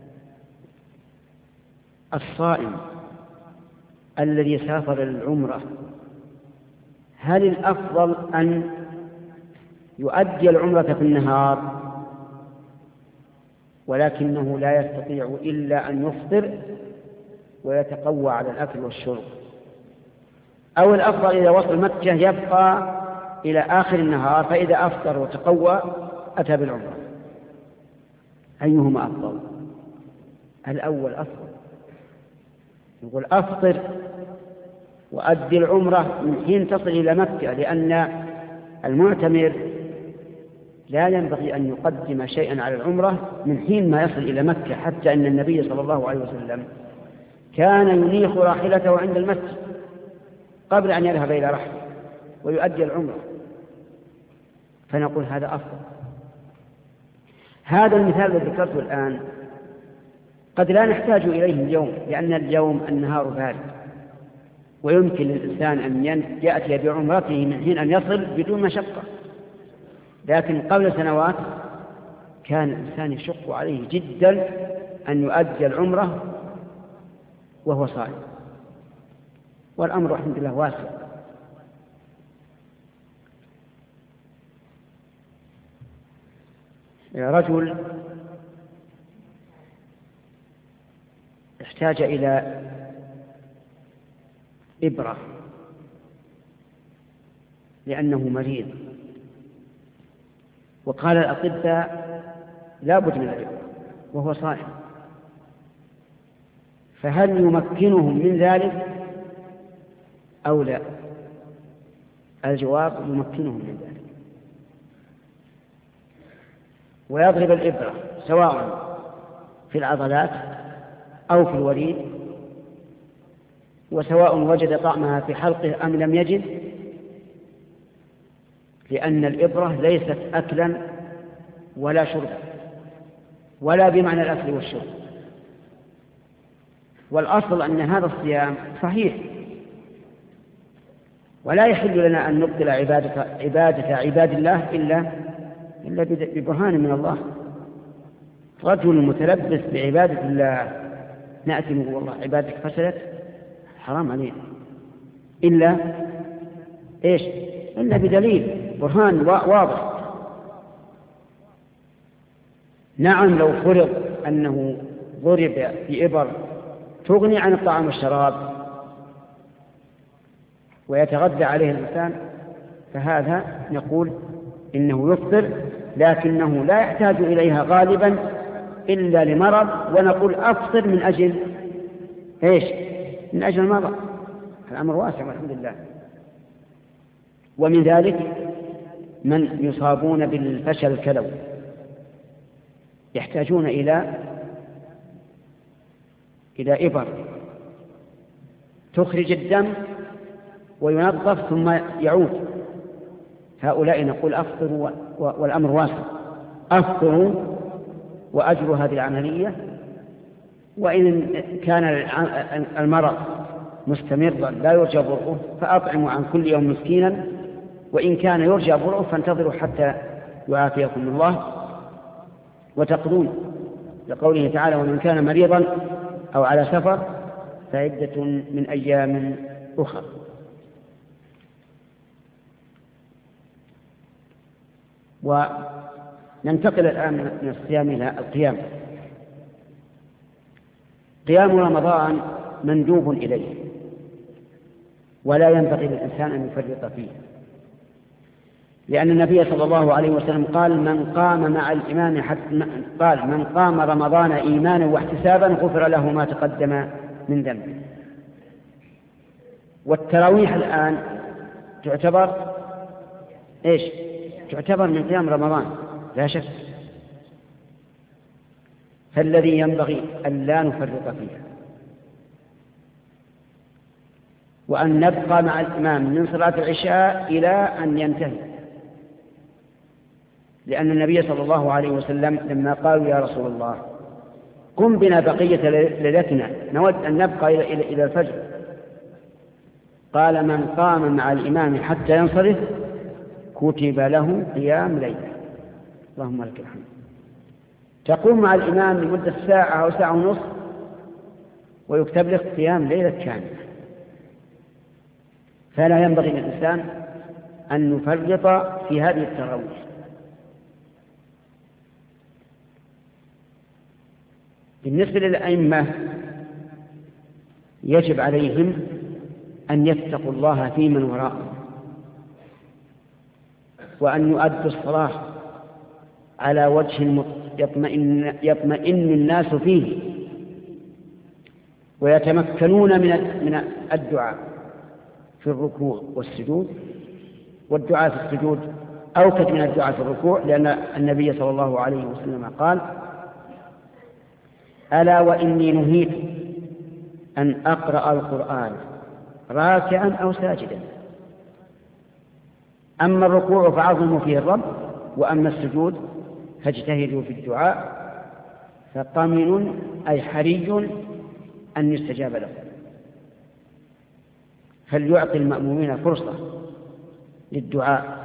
S1: الصائم الذي سافر للعمرة هل الأفضل أن يؤدي العمرة في النهار ولكنه لا يستطيع إلا أن يفطر ويتقوى على الأكل والشرب، أو الأفضل إذا وصل مكة يبقى إلى آخر النهار، فإذا أفطر وتقوى أتى بالعمرة. أيهما أفضل؟ الأول أفضل. يقول أفطر وأدي العمرة من حين تصل إلى مكة، لأن المعتمر لا ينبغي أن يقدم شيئا على العمرة من حين ما يصل إلى مكة، حتى أن النبي صلى الله عليه وسلم كان ينيخ راحلته عند المسجد قبل أن يذهب إلى رحله ويؤدي العمرة، فنقول هذا أفضل. هذا المثال الذي ذكرته الآن قد لا نحتاج إليه اليوم، لأن اليوم النهار بارد ويمكن للإنسان أن يأتي بعمرته من حين أن يصل بدون مشقة، لكن قبل سنوات كان الإنسان يشق عليه جدا أن يؤدي العمرة وهو صائم، والأمر الحمد لله واسع. رجل احتاج إلى إبرة لأنه مريض، وقال الأطباء لا بد من الإبرة وهو صائم، فهل يمكنهم من ذلك أو لا؟ الجواب يمكنهم من ذلك، ويضرب الإبرة سواء في العضلات أو في الوريد، وسواء وجد طعمها في حلقه أم لم يجد، لأن الإبرة ليست أكلا ولا شربا ولا بمعنى الأكل والشرب. والأصل أن هذا الصيام صحيح، ولا يحل لنا أن نبطل عبادة, عبادة عباد الله إلا, إلا ببرهان من الله. رجل متلبس بعبادة الله نأتي نقول والله عبادتك فسدت، حرام علينا، إلا إيش؟ إلا بدليل برهان واضح. نعم لو فرض أنه ضرب بإبر تغني عن الطعام والشراب ويتغذى عليه الإنسان، فهذا نقول إنه يفطر، لكنه لا يحتاج إليها غالبا إلا لمرض، ونقول أفطر من أجل إيش؟ من أجل المرض. الأمر واسع والحمد لله. ومن ذلك من يصابون بالفشل الكلوي يحتاجون إلى إلى إبر تخرج الدم وينظف ثم يعود، هؤلاء نقول أفطروا والأمر واسع، أفطروا وأجروا هذه العملية، وإن كان المرض مستمرا لا يرجى برؤه فأطعموا عن كل يوم مسكينا، وإن كان يرجى برؤه فانتظروا حتى يعافيكم الله وتقضون، لقوله تعالى ومن كان مريضا أو على سفر فعدة من أيام أخرى. وننتقل الآن من الصيام إلى القيام. قيام رمضان مندوب إليه ولا ينبغي للإنسان أن يفرط فيه، لأن النبي صلى الله عليه وسلم قال من قام مع الإمام حتى قال من قام رمضان إيمانا واحتسابا غفر له ما تقدم من ذنبه. والتراويح الآن تعتبر إيش؟ تعتبر من قيام رمضان لا شك، فالذي ينبغي أن لا نفرط فيها، وأن نبقى مع الإمام من صلاة العشاء إلى أن ينتهي، لأن النبي صلى الله عليه وسلم لما قالوا يا رسول الله قم بنا بقية ليلتنا نود أن نبقى إلى, إلى, إلى الفجر، قال من قام مع الإمام حتى ينصرف كتب له قيام ليلة. اللهم لك الحمد. تقوم مع الإمام لمدة ساعة أو ساعة ونصف ويكتب لك قيام ليلة كاملة، فلا ينبغي للإنسان أن نفرط في هذه التراويح. بالنسبة للأئمة يجب عليهم أن يتقوا الله في من وراءهم، وأن يؤدوا الصلاة على وجه يطمئن, يطمئن الناس فيه، ويتمكنون من من الدعاء في الركوع والسجود. والدعاء في السجود أوكد من الدعاء في الركوع، لأن النبي صلى الله عليه وسلم قال: ألا وإني نهيت أن أقرأ القرآن راكعا أو ساجدا. أما الركوع فعظموا فيه الرب، وأما السجود فاجتهدوا في الدعاء، فطمن أي حري أن يستجاب له. فليعطي المأمومين فرصة للدعاء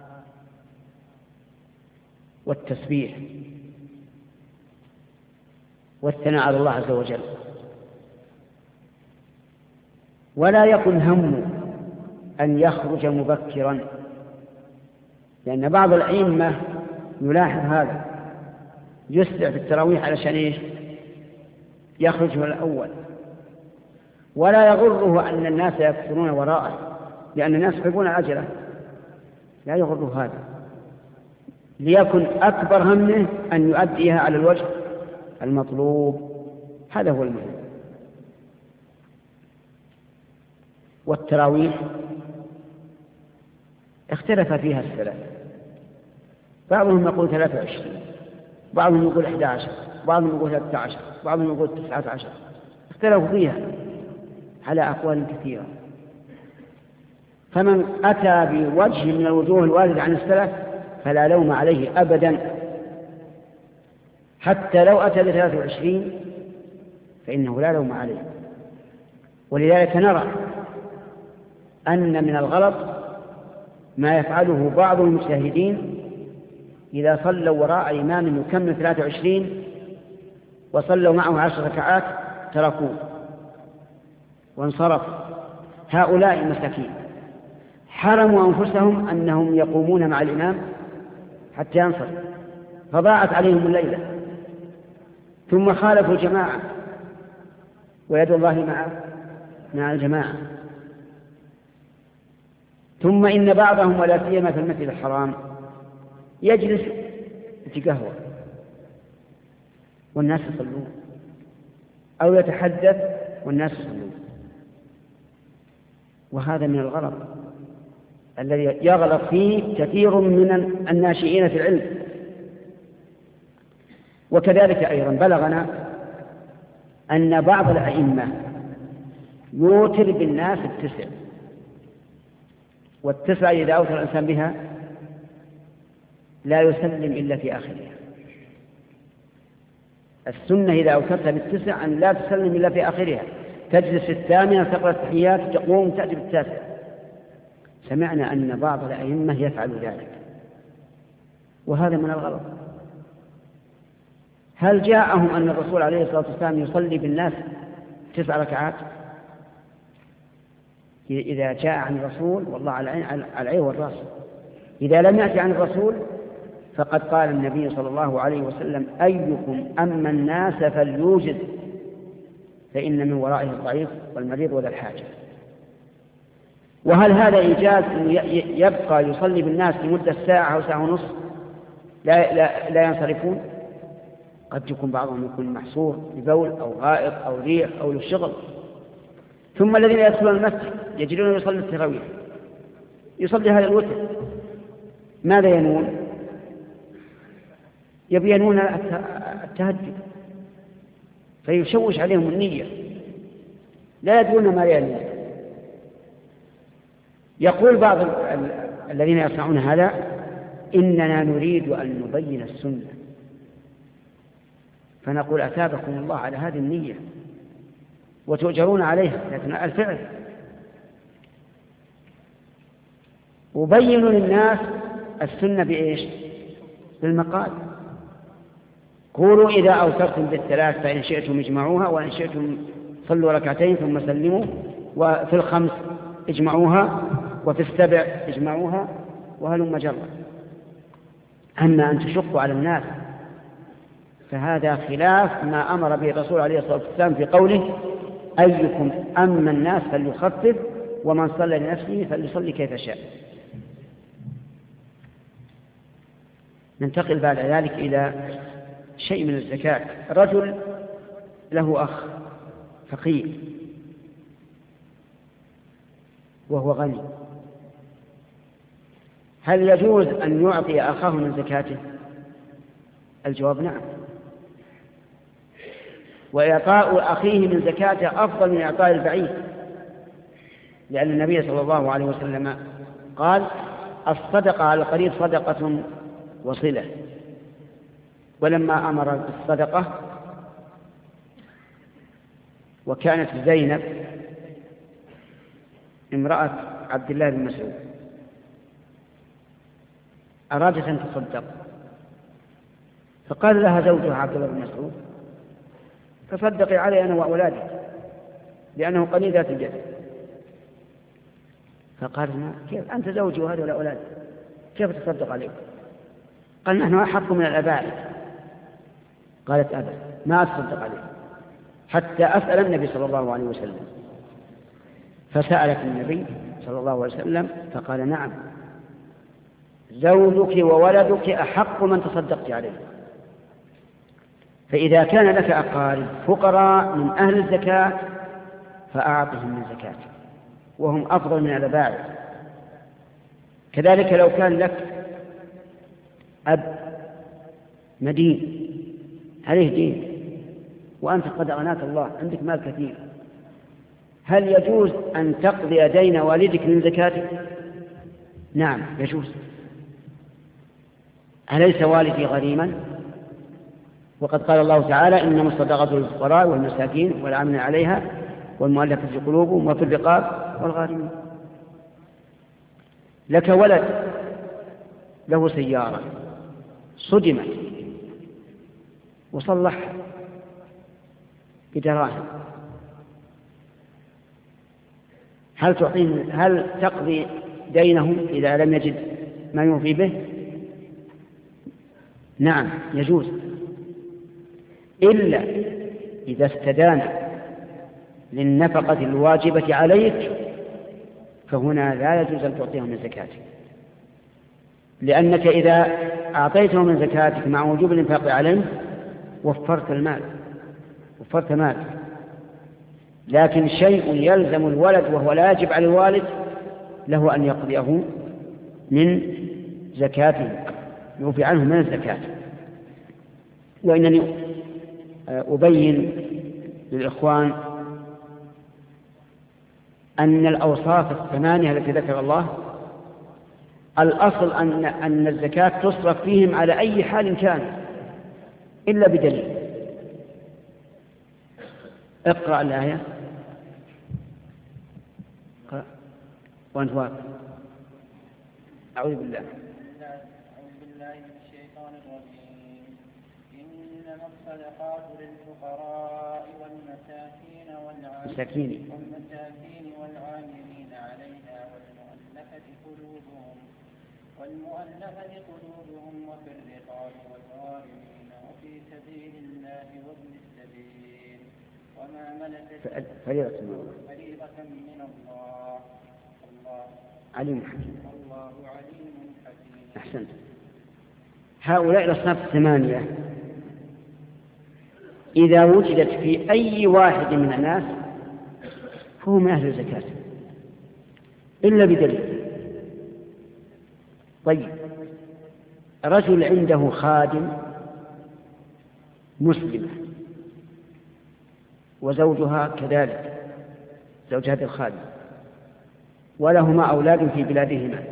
S1: والتسبيح والثناء على الله عز وجل، ولا يكن همه أن يخرج مبكرا، لأن بعض الأئمة يلاحظ هذا، يسرع في التراويح علشان إيش؟ يخرج من الأول، ولا يغره أن الناس يكثرون وراءه، لأن الناس يحبون العجلة، لا يغره هذا، ليكن أكبر همه أن يؤديها على الوجه المطلوب. هذا هو المهم. والتراويح اختلف فيها السلف، بعضهم يقول ثلاثة وعشرين، بعضهم يقول أحد عشر، بعضهم يقول ثلاثة عشر، بعضهم يقول تسعة عشر، اختلفوا فيها على أقوال كثيرة. فمن أتى بوجه من الوجوه الواردة عن السلف فلا لوم عليه أبدا، حتى لو أتى بثلاثة وعشرين فإنه لا لوم عليه. ولذلك نرى أن من الغلط ما يفعله بعض المجتهدين إذا صلوا وراء إمام يكمل ثلاثة وعشرين وصلوا معه عشر ركعات تركوه وانصرف. هؤلاء مساكين حرموا أنفسهم أنهم يقومون مع الإمام حتى ينصرف، فضاعت عليهم الليلة، ثم خالفوا الجماعة، ويد الله مع مع الجماعة. ثم إن بعضهم ولا سيما في المسجد الحرام يجلس يتقهوى والناس يصلون، أو يتحدث والناس يصلون، وهذا من الغلط الذي يغلط فيه كثير من الناشئين في العلم. وكذلك أيضا بلغنا أن بعض الأئمة يوتر بالناس التسع، والتسع إذا أوتر الإنسان بها لا يسلم إلا في آخرها. السنة إذا أوترت بالتسع أن لا تسلم إلا في آخرها، تجلس الثامنة تقرأ التحيات تقوم تأتي بالتاسع. سمعنا أن بعض الأئمة يفعل ذلك، وهذا من الغلط. هل جاءهم أن الرسول عليه الصلاة والسلام يصلي بالناس تسع ركعات؟ إذا جاء عن الرسول والله على العين والرأس. إذا لم يأتي عن الرسول فقد قال النبي صلى الله عليه وسلم: أيكم أما الناس فليوجد، فإن من ورائه الضعيف والمريض وذا الحاجة. وهل هذا إيجاز أن يبقى يصلي بالناس لمدة ساعة أو ساعة ونصف لا, لا, لا ينصرفون؟ قد يكون بعضهم يكون محصور ببول أو غائط أو ريح أو للشغل. ثم الذين يدخلون المسجد يجرون يصلي التراويح، يصلي هذا الوتر، ماذا ينون؟ يبينون التهجد، فيشوش عليهم النية، لا يدرون ما ينون. يقول بعض الذين يصنعون هذا: إننا نريد أن نبين السنة. فنقول: أثابكم الله على هذه النية وتؤجرون عليها، لكن الفعل. وبينوا للناس السنة بإيش؟ بالمقال. قولوا: إذا أوترتم بالثلاث فإن شئتم اجمعوها، وإن شئتم صلوا ركعتين ثم سلموا، وفي الخمس اجمعوها، وفي السبع اجمعوها، وهلم جرا. أما أن تشقوا على الناس فهذا خلاف ما أمر به الرسول عليه الصلاة والسلام في قوله: أيكم أما الناس فليخفف، ومن صلى لنفسه فليصلي كيف شاء. ننتقل بعد ذلك إلى شيء من الزكاة. رجل له أخ فقير وهو غني، هل يجوز أن يعطي أخاه من زكاته؟ الجواب نعم، وإعطاء أخيه من زكاته أفضل من إعطاء البعيد، لأن النبي صلى الله عليه وسلم قال الصدقة على القريب صدقة وصلة. ولما أمر بالصدقة وكانت زينب امرأة عبد الله بن مسعود أرادت أن تصدق، فقال لها زوجها عبد الله بن مسعود تصدقي علي أنا وأولادي لأنه قني ذات الجسد. فقال ما كيف أنت زوجي وهذا الأولاد كيف تصدق عليك؟ قال نحن أحق من الآباء. قالت أبدا ما أتصدق عليه حتى أسأل النبي صلى الله عليه وسلم. فسألت النبي صلى الله عليه وسلم فقال نعم زوجك وولدك أحق من تصدقت عليه. فإذا كان لك أقارب فقراء من أهل الزكاة فأعطهم من زكاة وهم أفضل من الآباء. كذلك لو كان لك أب مدين عليه دين وأنت قد أغناك الله عندك مال كثير، هل يجوز أن تقضي دين والدك من زكاتك؟ نعم يجوز. أليس والدي غريما؟ وقد قال الله تعالى إنما الصدقات للفقراء والمساكين والعاملين عليها والمؤلفة في قلوبهم وفي الرقاب والغارمين. لك ولد له سيارة صدمت وصلحها بدراهم، هل تعطيه هل تقضي دينه إذا لم يجد ما يوفي به؟ نعم يجوز، إلا إذا استدان للنفقة الواجبة عليك فهنا لا يجوز أن تعطيه من زكاتك، لأنك إذا أعطيته من زكاتك مع وجوب الإنفاق عليه وفرت المال وفرت مال. لكن شيء يلزم الولد وهو لا يجب على الوالد له أن يقضيه من زكاته يوفي عنه من الزكاة. وإنني أبين للإخوان أن الأوصاف الثمانية التي ذكر الله الأصل أن أن الزكاة تصرف فيهم على أي حال كان إلا بدليل. اقرأ الآية وأنت واقف. أعوذ بالله
S2: أعوذ بالله من الشيطان الرجيم. إنما الصدقات للفقراء والمساكين والعاملين والمساكين والعاملين عليها والمؤلفة قلوبهم والمؤلفة قلوبهم وفي الرقاب والغارمين وفي سبيل الله وابن السبيل وما ملكت فريضة من الله الله
S1: عليم حكيم.
S2: الله عليم حكيم.
S1: أحسنت. هؤلاء الأصناف الثمانية إذا وجدت في أي واحد من الناس فهو من أهل الزكاة إلا بدليل. طيب رجل عنده خادم مسلمة وزوجها كذلك زوج هذا الخادم ولهما أولاد في بلادهما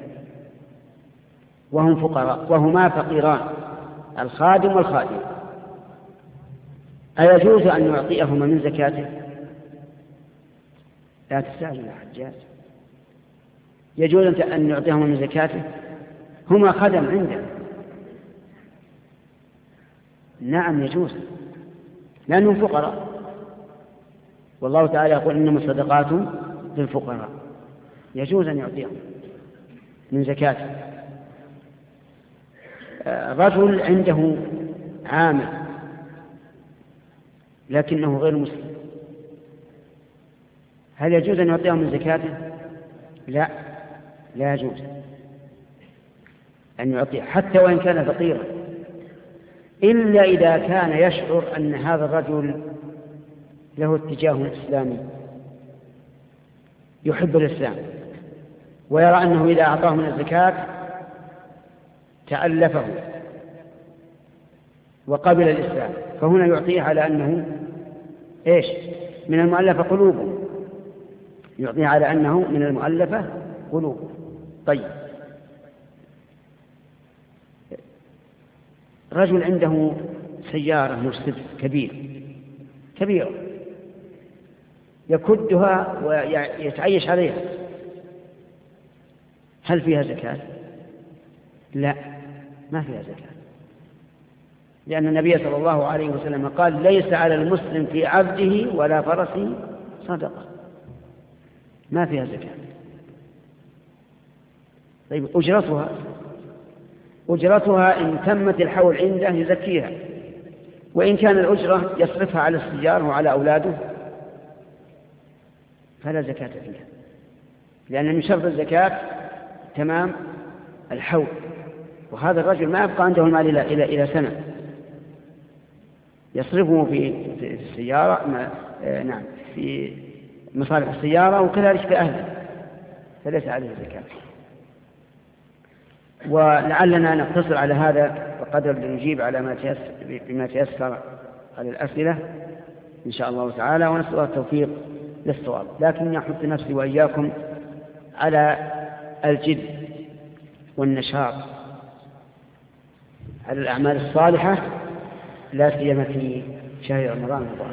S1: وهم فقراء وهما فقيران الخادم والخادم، أيجوز أن يعطيهما من زكاته؟ لا تستعجل يا حجاج، يجوز أن يعطيهما من زكاته، هما خدم عنده. نعم يجوز لأنهم فقراء، والله تعالى يقول إنما الصدقات للفقراء، يجوز أن يعطيهم من زكاته. رجل عنده عامل لكنه غير مسلم، هل يجوز أن يعطيهم من زكاته؟ لا لا يجوز أن يعطيه حتى وإن كان فقيرا، إلا إذا كان يشعر أن هذا الرجل له اتجاه إسلامي يحب الإسلام ويرى أنه إذا أعطاه من الزكاة تألفه وقبل الإسلام، فهنا يعطيه على أنه إيش من المؤلفة قلوبه، يعطيه على أنه من المؤلفة قلوبه. طيب، رجل عنده سيارة مرسيدس كبير كبيرة يكدها ويتعيش عليها، هل فيها زكاة؟ لا، ما فيها زكاة، لأن النبي صلى الله عليه وسلم قال ليس على المسلم في عبده ولا فرسه صدقة، ما فيها زكاة. طيب، أجرتها أجرتها إن تمت الحول عنده يزكيها، وإن كان الأجرة يصرفها على السيارة وعلى أولاده فلا زكاة فيها، لأن من شرط الزكاة تمام الحول، وهذا الرجل ما يبقى عنده المال إلى إلى سنة يصرفه في السيارة، نعم في مصالح السيارة وكذلك في أهله، فليس عليه زكاة. ولعلنا نقتصر على هذا وقدر لنجيب على ما تيسر بما تيسر على الأسئلة إن شاء الله تعالى، ونسأل الله التوفيق للصواب. لكن أحث نفسي وإياكم على الجد والنشاط على الأعمال الصالحة، لا سيما في شهر رمضان المبارك.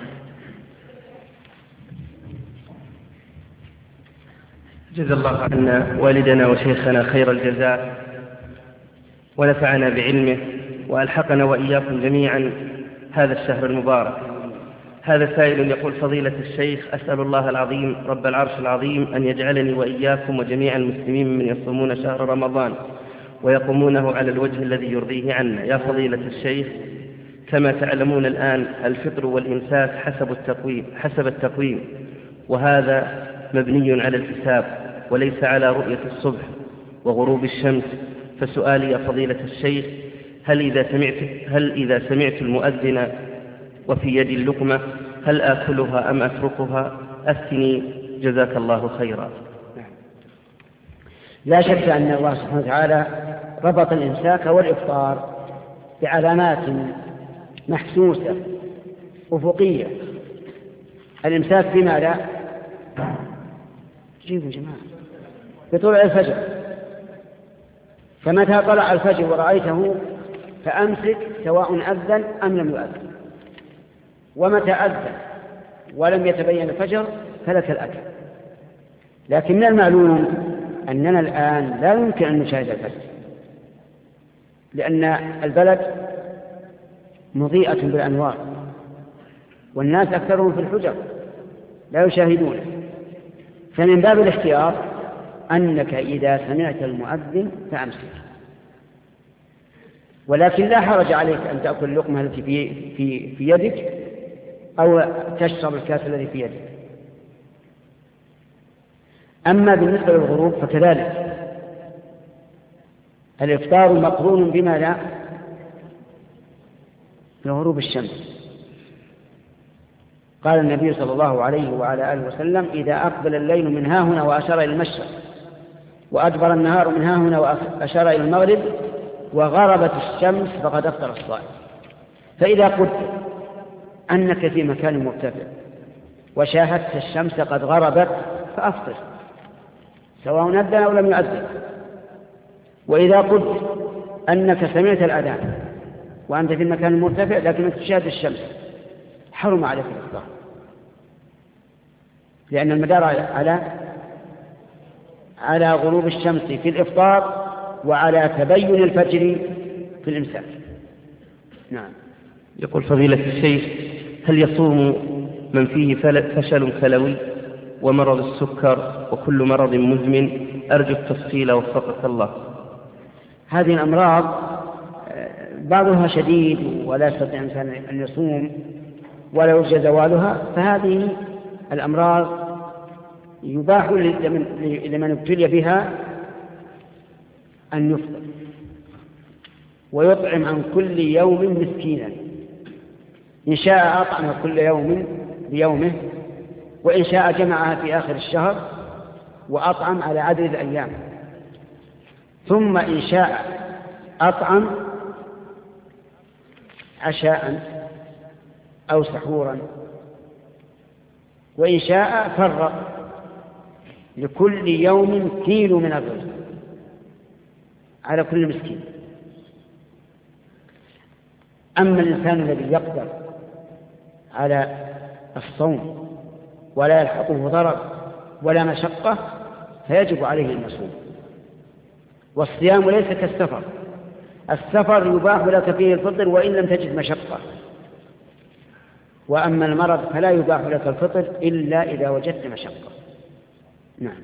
S3: جزا الله عنا والدنا وشيخنا خير الجزاء، ونفعنا بعلمه، وألحقنا وإياكم جميعا هذا الشهر المبارك. هذا سائل يقول: فضيلة الشيخ، أسأل الله العظيم رب العرش العظيم أن يجعلني وإياكم وجميع المسلمين من يصومون شهر رمضان ويقومونه على الوجه الذي يرضيه عنا. يا فضيلة الشيخ، كما تعلمون الآن الفطر والإمساك حسب التقويم حسب التقويم وهذا مبني على الحساب وليس على رؤية الصبح وغروب الشمس. فسؤالي يا فضيلة الشيخ، هل إذا سمعت هل إذا سمعت المؤذن وفي يدي اللقمة هل آكلها أم أتركها؟ أفتني جزاك الله خيرا.
S1: لا شك أن الله سبحانه وتعالى ربط الإمساك والإفطار بعلامات محسوسة أفقية. الإمساك بما لا جيبوا جماعة بطلوع الفجر، فمتى طلع الفجر ورأيته فأمسك سواء أذن أم لم يؤذن، ومتى أذن ولم يتبين الفجر فلك الأكل. لكن من المعلوم أننا الآن لا يمكن أن نشاهد الفجر، لأن البلد مضيئة بالأنوار والناس أكثرهم في الحجر لا يشاهدون، فمن باب الاحتياط أنك إذا سمعت المؤذن فأمسك، ولكن لا حرج عليك أن تأكل اللقمة التي في, في, في يدك أو تشرب الكاس الذي في يدك. أما بالنسبة للغروب فكذلك الإفطار مقرون بما لا بغروب الشمس. قال النبي صلى الله عليه وعلى آله وسلم: إذا أقبل الليل من ها هنا وأشار إلى المشرق، وأدبر النهار من ها هنا وأشار إلى المغرب، وغربت الشمس فقد أفطر الصائم. فإذا قلت أنك في مكان مرتفع وشاهدت الشمس قد غربت فأفطر سواء أذن أو لم يؤذن. وإذا قلت أنك سمعت الأذان وأنت في المكان المرتفع لكنك تشاهد الشمس حرم عليك الإفطار، لأن المدار على على غروب الشمس في الإفطار وعلى تبين الفجر في الإمساك. نعم.
S3: يقول: فضيلة الشيخ، هل يصوم من فيه فشل كلوي ومرض السكر وكل مرض مزمن؟ أرجو التفصيل وفقك الله.
S1: هذه الأمراض بعضها شديد ولا يستطيع الإنسان أن يصوم ولا يرجى زوالها، فهذه الأمراض يباح لمن ابتلي بها أن يفطر ويطعم عن كل يوم مسكينا، إن شاء أطعم كل يوم بيومه، وإن شاء جمعها في آخر الشهر وأطعم على عدد الأيام، ثم إن شاء أطعم عشاء أو سحورا، وإن شاء فرق لكل يوم كيلو من الرزق على كل مسكين. أما الإنسان الذي يقدر على الصوم ولا يلحقه ضرر ولا مشقة فيجب عليه أن يصوم. والصيام ليس كالسفر، السفر يباح لك فيه الفطر وإن لم تجد مشقة، وأما المرض فلا يباح لك الفطر إلا إذا وجدت مشقة. نعم.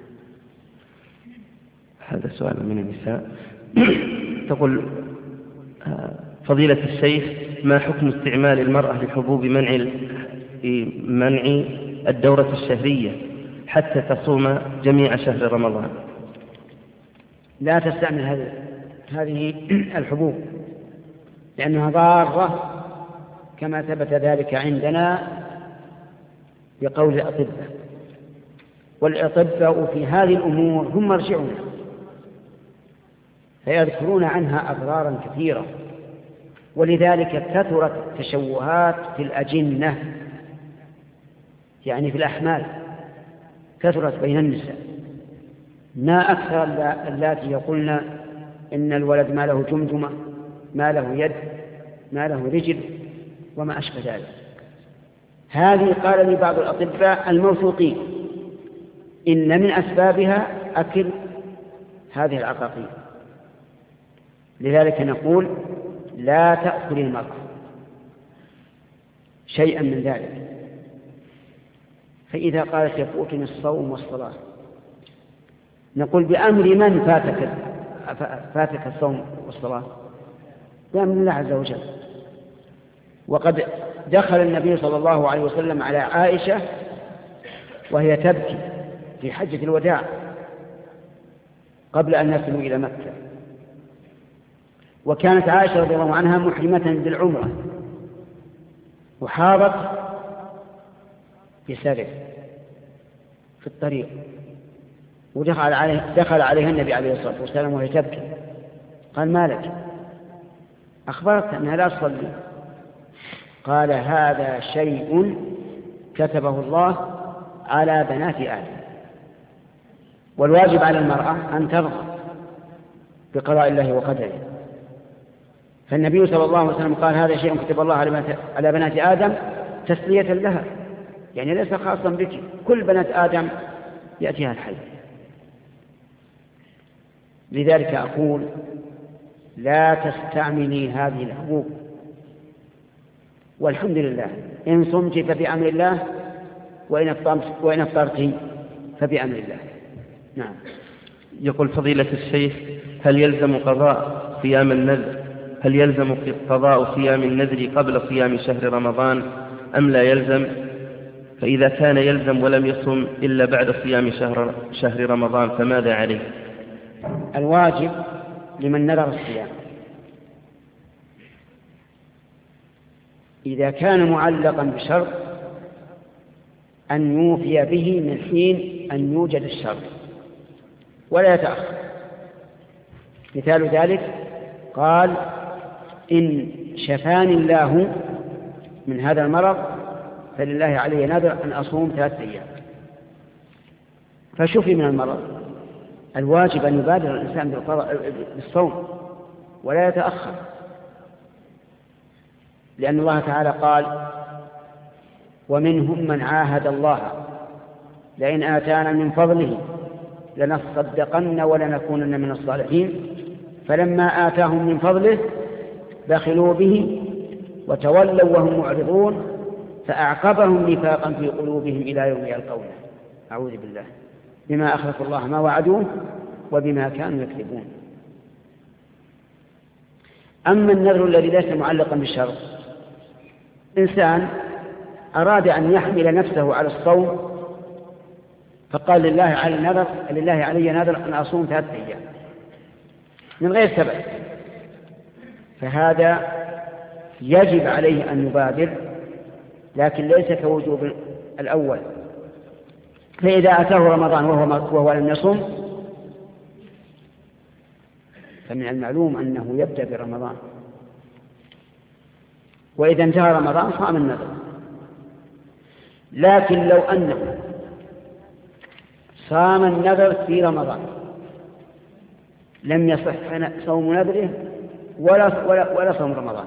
S3: هذا سؤال من النساء. تقول فضيلة الشيخ: ما حكم استعمال المرأة لحبوب منع منع الدورة الشهرية حتى تصوم جميع شهر رمضان؟
S1: لا تستعمل هذه هذه الحبوب لأنها ضارة كما ثبت ذلك عندنا بقول الأطباء، والأطباء في هذه الأمور هم مرجعون، فيذكرون عنها أضرارا كثيرة، ولذلك كثرت التشوهات في الأجنة، يعني في الأحمال كثرت بين النساء، ما أكثر اللاتي يقولن إن الولد ما له جمجمة، ما له يد، ما له رجل، وما أشبه ذلك. هذه قال لي بعض الأطباء الموثوقين إن من أسبابها أكل هذه العقاقير. لذلك نقول لا تأكل المرأة شيئا من ذلك. فإذا قالت يفوتني الصوم والصلاة نقول بأمر من فاتك فاتك الصوم والصلاة؟ بأمر الله عز وجل. وقد دخل النبي صلى الله عليه وسلم على عائشة وهي تبكي في حجة الوداع قبل أن يصلوا إلى مكة، وكانت عائشة رضي الله عنها محرمة بالعمرة وحاضت بسرف في الطريق، ودخل عليه دخل عليها النبي عليه الصلاة والسلام وهي تبكي، قال: ما لك؟ أخبرت أنها لا تصلي. قال: هذا شيء كتبه الله على بنات آدم، والواجب على المرأة أن ترضى بقضاء الله وقدره. فالنبي صلى الله عليه وسلم قال: هذا شيء كتب الله على بنات آدم تسلية لها، يعني ليس خاصا بك، كل بنات آدم يأتيها الحي. لذلك أقول لا تستعملي هذه الحبوب، والحمد لله إن صمت فبأمر الله، وإن أفطرت فبأمر الله. نعم.
S3: يقول فضيلة الشيخ: هل يلزم قضاء صيام النذر هل يلزم قضاء صيام النذر قبل صيام شهر رمضان أم لا يلزم؟ فإذا كان يلزم ولم يصم إلا بعد صيام شهر, شهر رمضان فماذا عليه؟
S1: الواجب لمن نذر الصيام إذا كان معلقا بشرط أن يوفي به من حين أن يوجد الشرط ولا يتأخر. مثال ذلك قال: إن شفاني الله من هذا المرض فلله علي نذر أن أصوم ثلاثة أيام، فشفي من المرض، الواجب أن يبادر الإنسان بالصوم ولا يتأخر، لأن الله تعالى قال: ومنهم من عاهد الله لئن آتانا من فضله لنصدقن ولنكونن من الصالحين فلما آتاهم من فضله بخلوا به وتولوا وهم معرضون فأعقبهم نفاقا في قلوبهم إلى يوم يلقونه، أعوذ بالله، بما أخلفوا الله ما وعدوه وبما كانوا يكذبون. أما النذر الذي ليس معلقا بالشرط، إنسان أراد أن يحمل نفسه على الصوم فقال لله علي نذر لله علي نذر أن أصوم ثلاثة أيام من غير سبب، فهذا يجب عليه أن يبادر، لكن ليس كوجوب الأول. فإذا أتاه رمضان وهو, وهو لم يصم فمن المعلوم أنه يبدأ برمضان، وإذا انتهى رمضان صام النذر. لكن لو أنه صام النذر في رمضان لم يصح صوم نذره ولا, ولا, ولا صوم رمضان.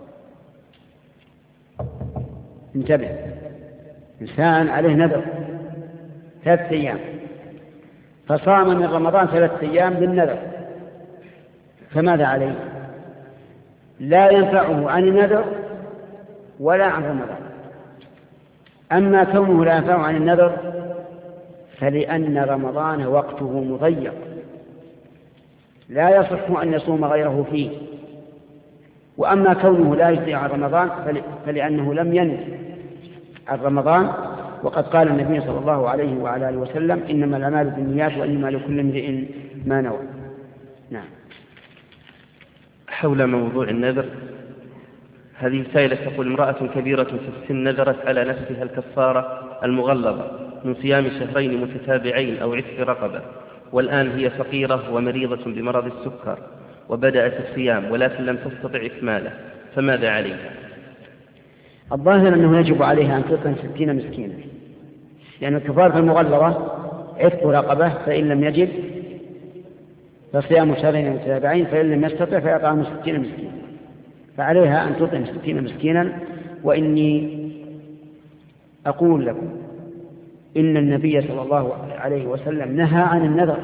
S1: انتبه، إنسان عليه نذر ثلاثة أيام فصام من رمضان ثلاثة أيام بالنذر، فماذا عليه؟ لا ينفعه عن النذر ولا عن رمضان. أما كونه لا ينفعه عن النذر فلأن رمضان وقته مضيق لا يصح أن يصوم غيره فيه. وأما كونه لا يجزي عن رمضان فلأنه لم ينز عن رمضان، وقد قال النبي صلى الله عليه وعلى آله وسلم إنما الأعمال بالنيات وإنما لكل امرئ ما نوى. نعم.
S3: حول موضوع النذر، هذه سائلة تقول: امرأة كبيرة في السن نذرت على نفسها الكفارة المغلظة من صيام شهرين متتابعين أو عتق رقبة، والآن هي فقيرة ومريضة بمرض السكر وبدأت الصيام ولكن لم تستطع إكماله، فماذا عليها؟
S1: الظاهر أنه يجب عليها أن تطعم ستين مسكينا، لأن الكفارة المغلظة عتق رقبة، فإن لم يجد فصيام شهرين متتابعين، فإن لم يستطع فيطعم ستين مسكينا، فعليها أن تطعم ستين مسكينا. وإني أقول لكم إن النبي صلى الله عليه وسلم نهى عن النذر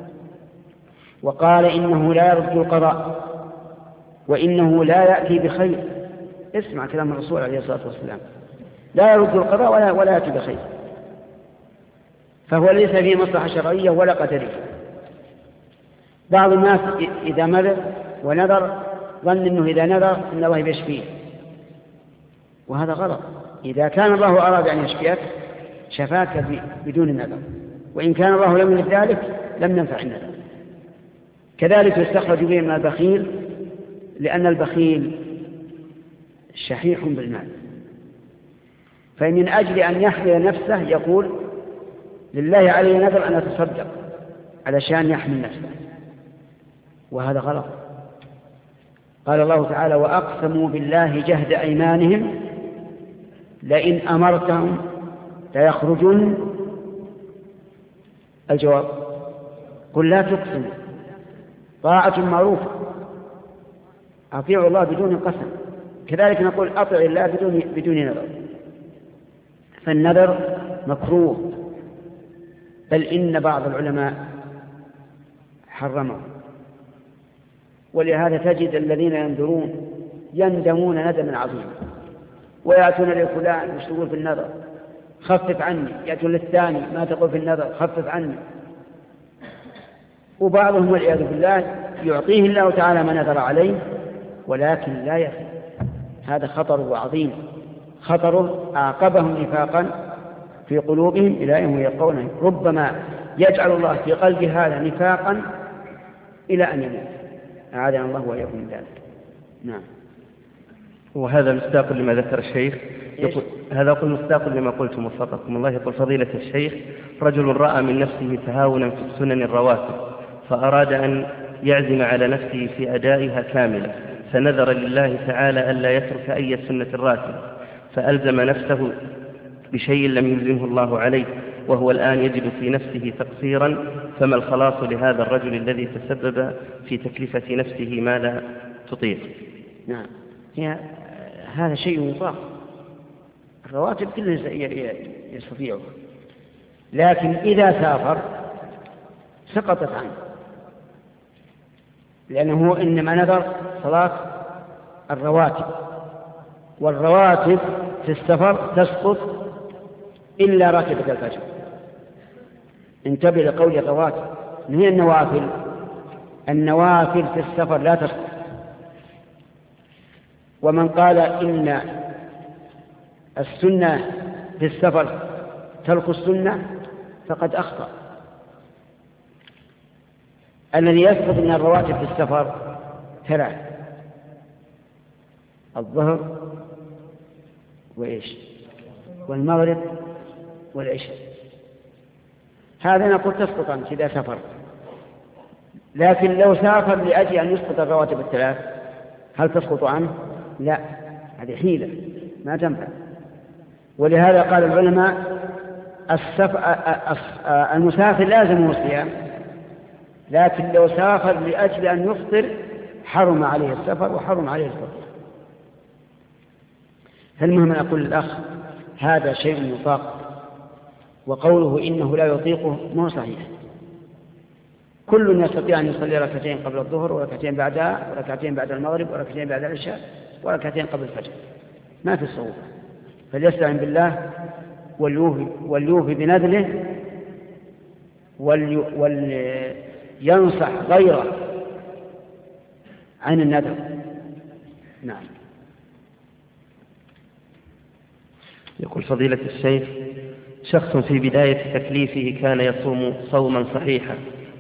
S1: وقال إنه لا يرد القضاء وإنه لا يأتي بخير. اسمع كلام الرسول عليه الصلاة والسلام، لا يرد القضاء ولا, ولا يأتي بخير، فهو ليس فيه مصلحة شرعية ولا قدرية. بعض الناس إذا مرض ونذر ظن أنه إذا نذر أن الله يشفيه، وهذا غلط. إذا كان الله أراد أن يشفيك شفاك بدون النذر، وإن كان الله لم يرد ذلك لم ينفع النذر. كذلك يستخرج به من البخيل، لأن البخيل شحيح بالمال، فمن أجل أن يحمل نفسه يقول لله علي نذر أن أتصدق علشان يحمل نفسه، وهذا غلط. قال الله تعالى: وأقسموا بالله جهد أيمانهم لئن أمرتهم ليخرجون. الجواب: قل لا تقسموا، طاعة معروفة، أطيعوا الله بدون قسم. كذلك نقول أطع الله بدون بدون نذر، فالنذر مكروه، بل إن بعض العلماء حرمه. ولهذا تجد الذين ينذرون يندمون ندما عظيما، ويأتون لفلان مش تقول في النذر خفف عني، يأتون للثاني ما تقول في النذر خفف عني. وبعضهم والعياذ بالله يعطيه الله تعالى ما نذر عليه ولكن لا يفي. هذا خطر عظيم، خطر أعقبهم نفاقا في قلوبهم إلى يوم يلقونه. ربما يجعل الله في قلب هذا نفاقا إلى أن يموت، أعاذنا الله وإياكم من ذلك. نعم.
S3: وهذا مصداق لما ذكر الشيخ. يقول هذا قل مصداق لما قلتم وفقكم الله. يقول: فضيلة الشيخ، رجل رأى من نفسه تهاونا في السنن الرواتب فأراد أن يعزم على نفسه في أدائها كاملة، فنذر لله تعالى ألا يترك أي سنة راتب، فألزم نفسه بشيء لم يلزمه الله عليه، وهو الآن يجد في نفسه تقصيرا، فما الخلاص لهذا الرجل الذي تسبب في تكلفة نفسه ما لا تطيق؟
S1: نعم، هذا شيء مطاق، الرواتب كله يستطيعه، لكن إذا سافر سقطت عنه، لأنه إنما نذر صلاة الرواتب، والرواتب في السفر تسقط إلا راتبة الفجر. انتبه لقول الرواتب، هي النوافل، النوافل في السفر لا تسقط. ومن قال إن السنة في السفر ترك السنة فقد أخطأ. الذي يسقط من الرواتب في السفر ثلاث: الظهر وإيش والمغرب والعشاء. هذا نقول تسقط عنه إذا سفر، لكن لو سافر لأجل أن يسقط الرواتب الثلاث هل تسقط عنه؟ لا، هذه حيلة ما تنفع. ولهذا قال العلماء السف... المسافر لازم الصيام، لكن لو سافر لأجل أن يفطر حرم عليه السفر وحرم عليه الفطر. فالمهم أن أقول للأخ هذا شيء يطاق، وقوله إنه لا يطيقه مو صحيح. كل يستطيع أن يصلي ركعتين قبل الظهر وركعتين بعدها وركعتين بعد المغرب وركعتين بعد العشاء وركعتين قبل الفجر، ما في الصعوبة. فليستعن بالله وليوفي, وليوفي بنذله ولينصح غيره عن النذر. نعم.
S3: يقول فضيلة الشيخ: شخص في بداية تكليفه كان يصوم صوما صحيحا.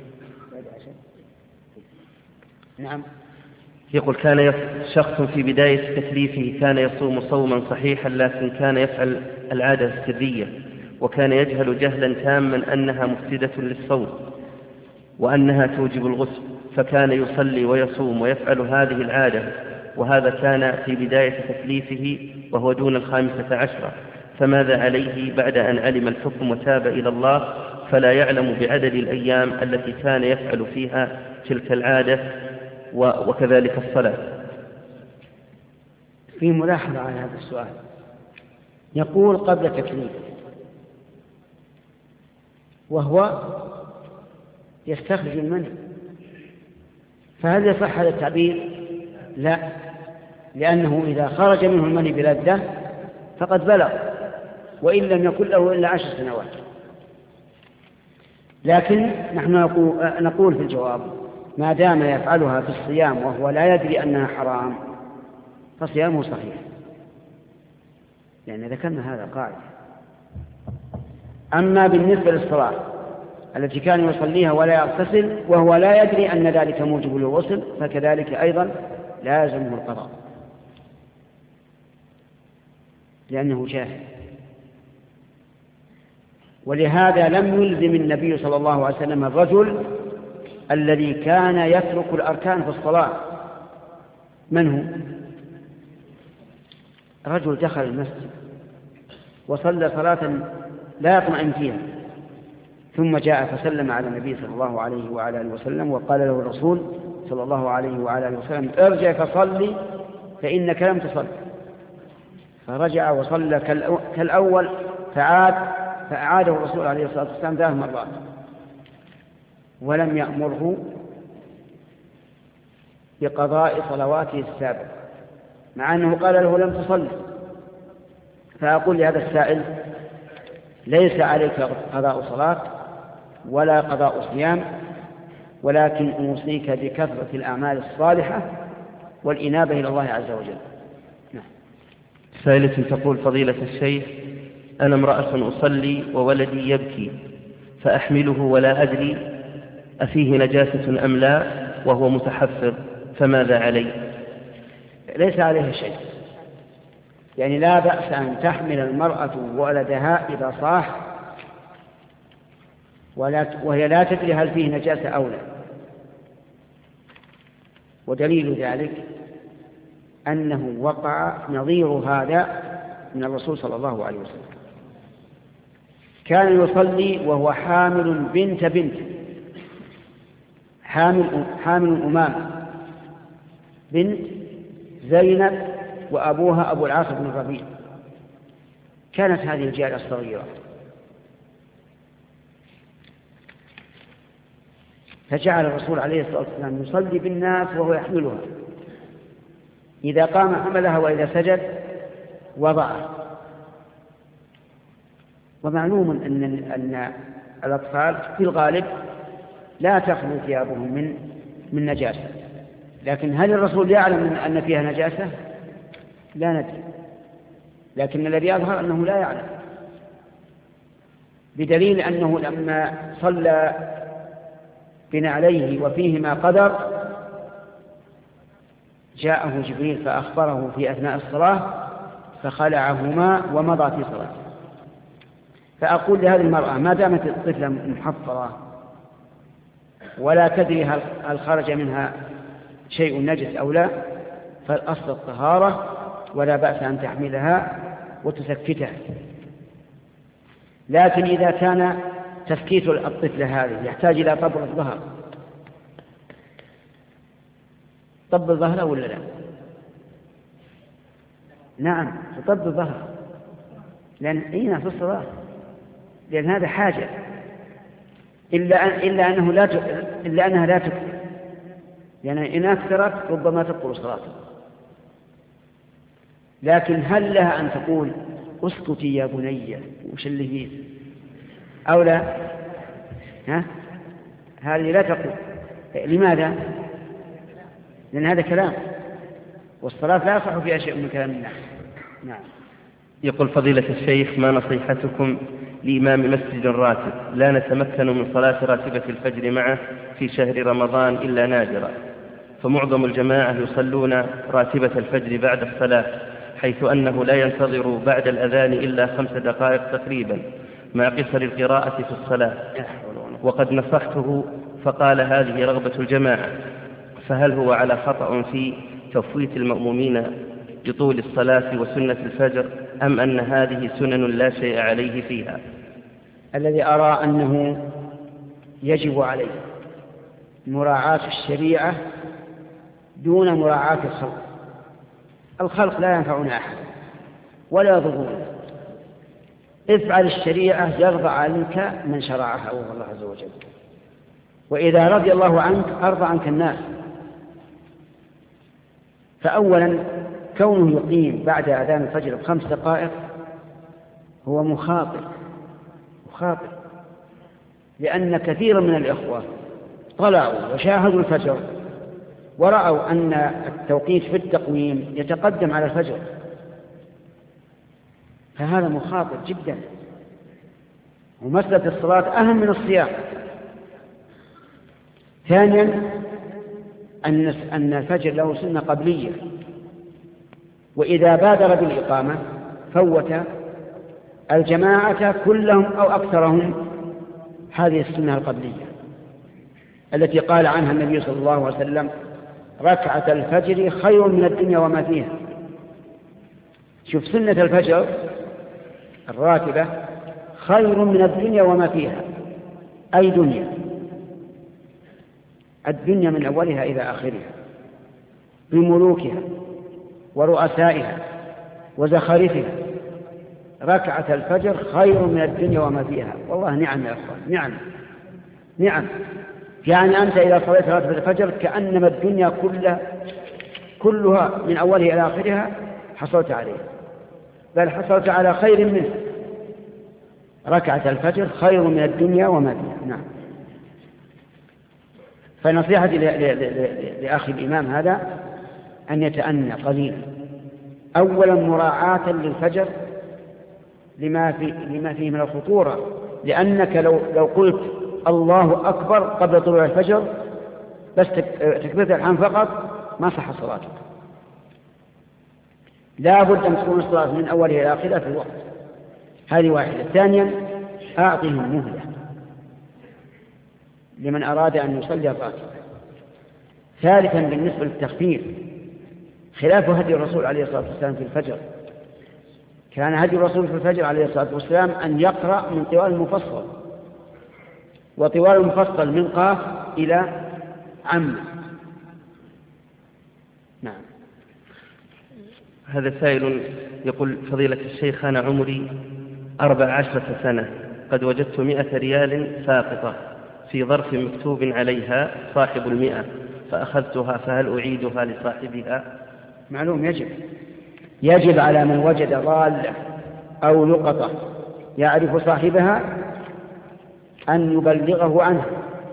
S1: نعم.
S3: يقول كان يص... شخص في بداية تكليفه كان يصوم صوما صحيحا، لكن كان يفعل العادة السرية، وكان يجهل جهلا تاما أنها مفسدة للصوم وأنها توجب الغسل، فكان يصلي ويصوم ويفعل هذه العادة، وهذا كان في بداية تكليفه وهو دون الخامسة عشرة. فماذا عليه بعد أن علم الحكم وتاب إلى الله فلا يعلم بعدد الأيام التي كان يفعل فيها تلك العادة وكذلك الصلاة؟
S1: في ملاحظة على هذا السؤال. يقول قبل تكليف، وهو يستخرج المني، فهل يصح هذا التعبير؟ لا، لأنه إذا خرج منه المني بلذة فقد بلغ، وإن لم يكن له إلا عشر سنوات. لكن نحن نقول في الجواب: ما دام يفعلها في الصيام وهو لا يدري أنها حرام فصيامه صحيح، لأن ذكرنا هذا قاعدة. أما بالنسبة للصلاة التي كان يصليها ولا يغتسل وهو لا يدري أن ذلك موجب للغسل فكذلك أيضا لازمه القضاء، لأنه جاهل. ولهذا لم يلزم النبي صلى الله عليه وسلم الرجل الذي كان يترك الأركان في الصلاة. من هو؟ رجل دخل المسجد وصلى صلاة لا يطمئن فيها، ثم جاء فسلم على النبي صلى الله عليه وعلى آله وسلم، وقال له الرسول صلى الله عليه وعلى آله وسلم: ارجع فصلي فإنك لم تصل. فرجع وصلى كالأول فعاد فأعاده الرسول عليه الصلاة والسلام ثلاث مرات، ولم يأمره بقضاء صلواته السابقة، مع أنه قال له لم تصلي. فأقول لهذا السائل: ليس عليك قضاء صلاة ولا قضاء صيام، ولكن أوصيك بكثرة الأعمال الصالحة والإنابة إلى الله عز وجل. نعم.
S3: سائلة تقول: فضيلة الشيخ، أنا امرأة أصلي وولدي يبكي فأحمله ولا أدري أفيه نجاسة أم لا وهو متحفظ، فماذا علي؟
S1: ليس عليه شيء، يعني لا بأس أن تحمل المرأة ولدها إذا صاح وهي لا تدري هل فيه نجاسة أو لا. ودليل ذلك أنه وقع نظير هذا من الرسول صلى الله عليه وسلم. كان يصلي وهو حامل بنت بنت حامل, حامل أمامة بنت زينب وأبوها أبو العاص بن الربيع. كانت هذه الجارية الصغيرة، فجعل الرسول عليه الصلاة والسلام يصلي بالناس وهو يحملها، إذا قام حملها وإذا سجد وضعها. ومعلوم أن, أن الأطفال في الغالب لا تخلو ثيابهم من, من نجاسة، لكن هل الرسول يعلم أن فيها نجاسة؟ لا ندري، لكن الذي يظهر أنه لا يعلم. بدليل أنه لما صلى بنعليه وفيهما قدر جاءه جبريل فأخبره في أثناء الصلاة فخلعهما ومضى في صلاته. فأقول لهذه المرأة ما دامت الطفلة محفظة ولا تدري هل خرج منها شيء نجس أو لا، فالأصل الطهارة ولا بأس أن تحملها وتسكتها. لكن إذا كان تسكيت الطفلة هذه يحتاج إلى طبل الظهر، طب الظهر ولا لا؟ نعم طب الظهر، لأن إينا في الصلاة، لأن هذا حاجة، إلا, أن إلا, أنه لا ت... إلا أنها لا تكثر، يعني إن أكثرت ربما تبطل صلاته. لكن هل لها أن تقول اسكتي يا بني وش اللي فيه أو لا؟ ها؟ هذه لا تقول. لماذا؟ لأن هذا كلام، والصلاة لا يصح فيها شيء من كلام الناس. نعم.
S3: يقول فضيلة الشيخ ما نصيحتكم لإمام مسجد راتب لا نتمكن من صلاة راتبة الفجر معه في شهر رمضان إلا نادرا، فمعظم الجماعة يصلون راتبة الفجر بعد الصلاة، حيث أنه لا ينتظر بعد الأذان إلا خمس دقائق تقريبا مع قصر القراءة في الصلاة، وقد نصحته فقال هذه رغبة الجماعة، فهل هو على خطأ في تفويت المأمومين بطول الصلاة وسنة الفجر، أم أن هذه سنن لا شيء عليه فيها؟
S1: الذي أرى أنه يجب عليه مراعاة الشريعة دون مراعاة الخلق. الخلق لا ينفعون أحد ولا يضرون، افعل الشريعة يرضى عنك من شرعها وهو الله عز وجل، وإذا رضي الله عنك أرضى عنك الناس. فأولا كونه يقيم بعد أذان الفجر بخمس دقائق هو مخاطر مخاطر لأن كثيرا من الإخوة طلعوا وشاهدوا الفجر ورأوا أن التوقيت في التقويم يتقدم على الفجر، فهذا مخاطر جدا. ومسألة الصلاة أهم من الصيام. ثانيا أن الفجر له سنة قبلية، وإذا بادر بالإقامة فوت الجماعة كلهم أو أكثرهم هذه السنة القبلية التي قال عنها النبي صلى الله عليه وسلم ركعة الفجر خير من الدنيا وما فيها. شوف سنة الفجر الراتبة خير من الدنيا وما فيها، أي دنيا، الدنيا من أولها إلى آخرها بملوكها ورؤسائها وزخارفها، ركعة الفجر خير من الدنيا وما فيها. والله نعم يا أخوان، نعم نعم. يعني أنت إذا صليت راتبة الفجر كأنما الدنيا كلها كلها من أولها إلى آخرها حصلت عليه، بل حصلت على خير منه. ركعة الفجر خير من الدنيا وما فيها. نعم. فنصيحتي لأخي الإمام هذا أن يتأنى قليلا، أولا مراعاة للفجر لما, في لما فيه من الخطورة، لأنك لو, لو قلت الله أكبر قبل طلوع الفجر بس تكبيرة الإحرام فقط ما صح صلاتك. لا بد أن تكون الصلاة من أولها إلى آخرها في الوقت. هذه واحدة. ثانيا أعطهم مهلة لمن أراد أن يصلي الراتبة. ثالثا بالنسبة للتخفيف خلاف هدي الرسول عليه الصلاة والسلام في الفجر، كان هدي الرسول في الفجر عليه الصلاة والسلام أن يقرأ من طوال المفصل، وطوال المفصل من قاف إلى عم. نعم.
S3: هذا سائل يقول فضيلة الشيخ أنا عمري أربع عشرة سنة، قد وجدت مئة ريال ساقطة في ظرف مكتوب عليها صاحب المئة، فأخذتها، فهل أعيدها لصاحبها؟
S1: معلوم يجب يجب على من وجد ضالة أو لقطة يعرف صاحبها أن يبلغه عنها،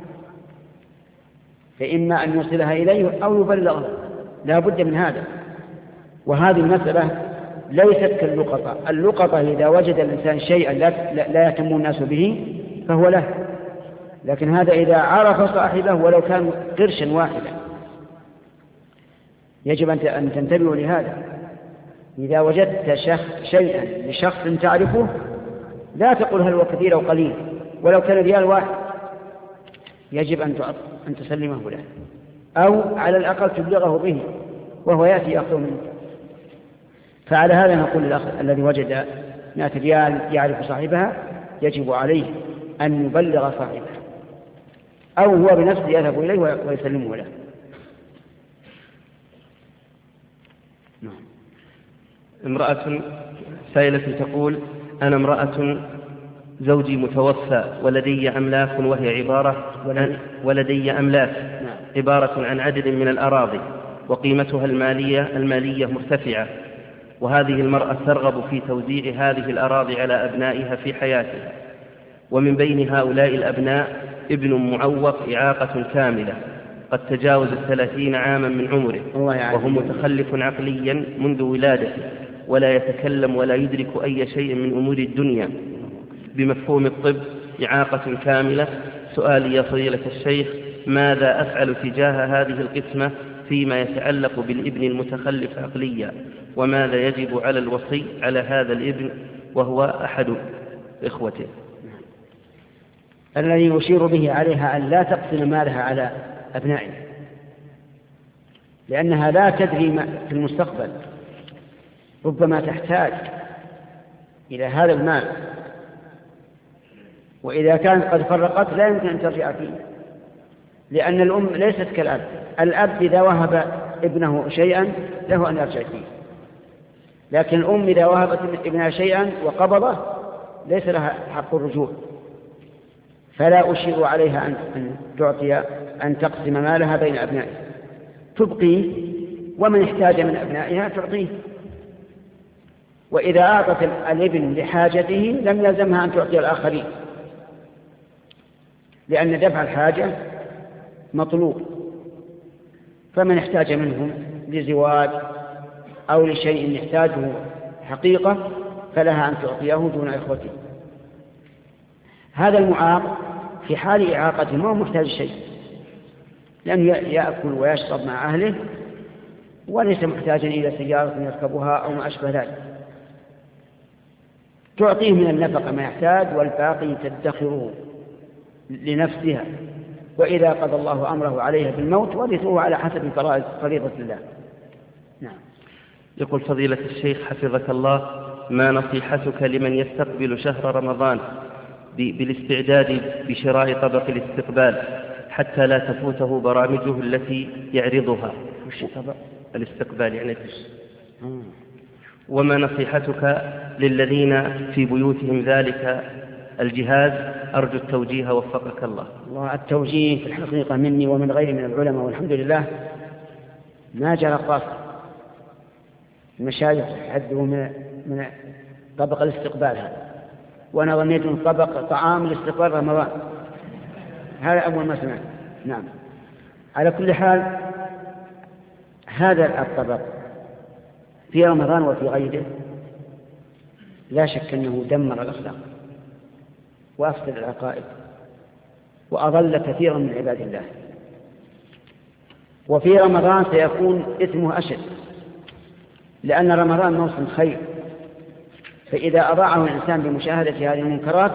S1: فإما أن يوصلها إليه أو يبلغه، لا بد من هذا. وهذه المسألة ليست كاللقطة. اللقطة إذا وجد الإنسان شيئا لا يهتم الناس به فهو له، لكن هذا إذا عرف صاحبه ولو كان قرشا واحدا. يجب أن تنتبهوا لهذا. إذا وجدت شيئا لشخص تعرفه لا تقل هل هو كثير أو قليل، ولو كان ريال واحد يجب أن تسلمه له، أو على الأقل تبلغه به وهو يأتي يأخذه منك. فعلى هذا نقول للأخ الذي وجد مائة ريال يعرف صاحبها يجب عليه أن يبلغ صاحبه، أو هو بنفسه يذهب إليه ويسلمه له.
S3: امرأة سائلة تقول: أنا امرأة زوجي متوفى ولدي أملاك، وهي عبارة عن ولدي أملاك عبارة عن عدد من الأراضي وقيمتها المالية المالية مرتفعة، وهذه المرأة ترغب في توزيع هذه الأراضي على أبنائها في حياتها، ومن بين هؤلاء الأبناء ابن معوق إعاقة كاملة قد تجاوز الثلاثين عاما من عمره، وهو متخلف عقليا منذ ولادته، ولا يتكلم ولا يدرك أي شيء من أمور الدنيا بمفهوم الطب، إعاقة كاملة. سؤالي يا فضيلة الشيخ: ماذا أفعل تجاه هذه القسمة فيما يتعلق بالابن المتخلف عقليا؟ وماذا يجب على الوصي على هذا الابن وهو أحد إخوته؟
S1: الذي يشير به عليها أن لا تقسم مالها على أبنائها، لأنها لا تدري في المستقبل، ربما تحتاج إلى هذا المال، وإذا كانت قد فرقت لا يمكن أن ترجع فيه، لأن الأم ليست كالأب. الأب إذا وهب ابنه شيئا له أن يرجع فيه، لكن الأم إذا وهبت ابنها شيئا وقبضه ليس لها حق الرجوع. فلا أشير عليها أن تعطي أن تقسم مالها بين أبنائها، تبقيه، ومن احتاج من أبنائها تعطيه. وإذا أعطت الابن لحاجته لم يلزمها أن تعطي الآخرين، لأن دفع الحاجة مطلوب. فمن احتاج منهم لزواج أو لشيء يحتاجه حقيقة فلها أن تعطيه دون إخوته. هذا المعاق في حال إعاقته ما هو محتاج شيء، لأنه يأكل ويشرب مع أهله وليس محتاجا إلى سيارة يركبها أو ما أشبه ذلك. تعطيه من النفقة ما يحتاج، والباقي تدخره لنفسها، وإذا قضى الله أمره عليها بالموت ورثوه على حسب فريضة الله. نعم.
S3: يقول فضيلة الشيخ حفظك الله: ما نصيحتك لمن يستقبل شهر رمضان بالاستعداد بشراء طبق الاستقبال حتى لا تفوته برامجه التي يعرضها؟
S1: وش طبق
S3: الاستقبال يعني فيش. وما نصيحتك للذين في بيوتهم ذلك الجهاز؟ أرجو التوجيه وفقك الله.
S1: الله التوجيه في الحقيقة مني ومن غيري من العلماء، والحمد لله ما جرى قاصر. المشايخ حدوا من من طبق الاستقبال هذا، وأنا ظنيت من طبق طعام الاستقبال رمضان. هذا أول ما سمعت. نعم. على كل حال هذا الطبق في رمضان وفي غيره لا شك أنه دمر الأخلاق وأفسد العقائد وأضل كثيرا من عباد الله، وفي رمضان سيكون إثمه أشد، لأن رمضان موسم خير، فإذا أضاعه الإنسان بمشاهدة هذه المنكرات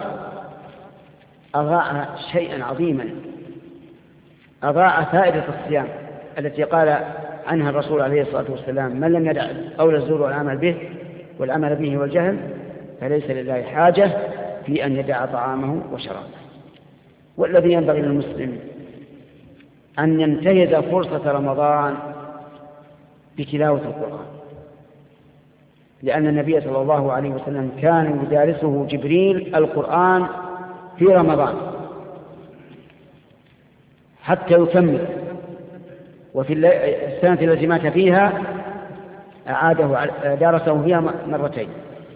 S1: أضاع شيئا عظيما، أضاع فائدة الصيام التي قال عنها الرسول عليه الصلاة والسلام: من لم يدع قول الزور والعمل به والعمل به والجهل فليس لله حاجة في أن يدع طعامه وشرابه. والذي ينبغي للمسلم أن ينتهز فرصة رمضان بتلاوة القرآن، لأن النبي صلى الله عليه وسلم كان يدارسه جبريل القرآن في رمضان حتى يكمل، وفي السنة التي مات فيها أعاده دارسه فيها مرتين.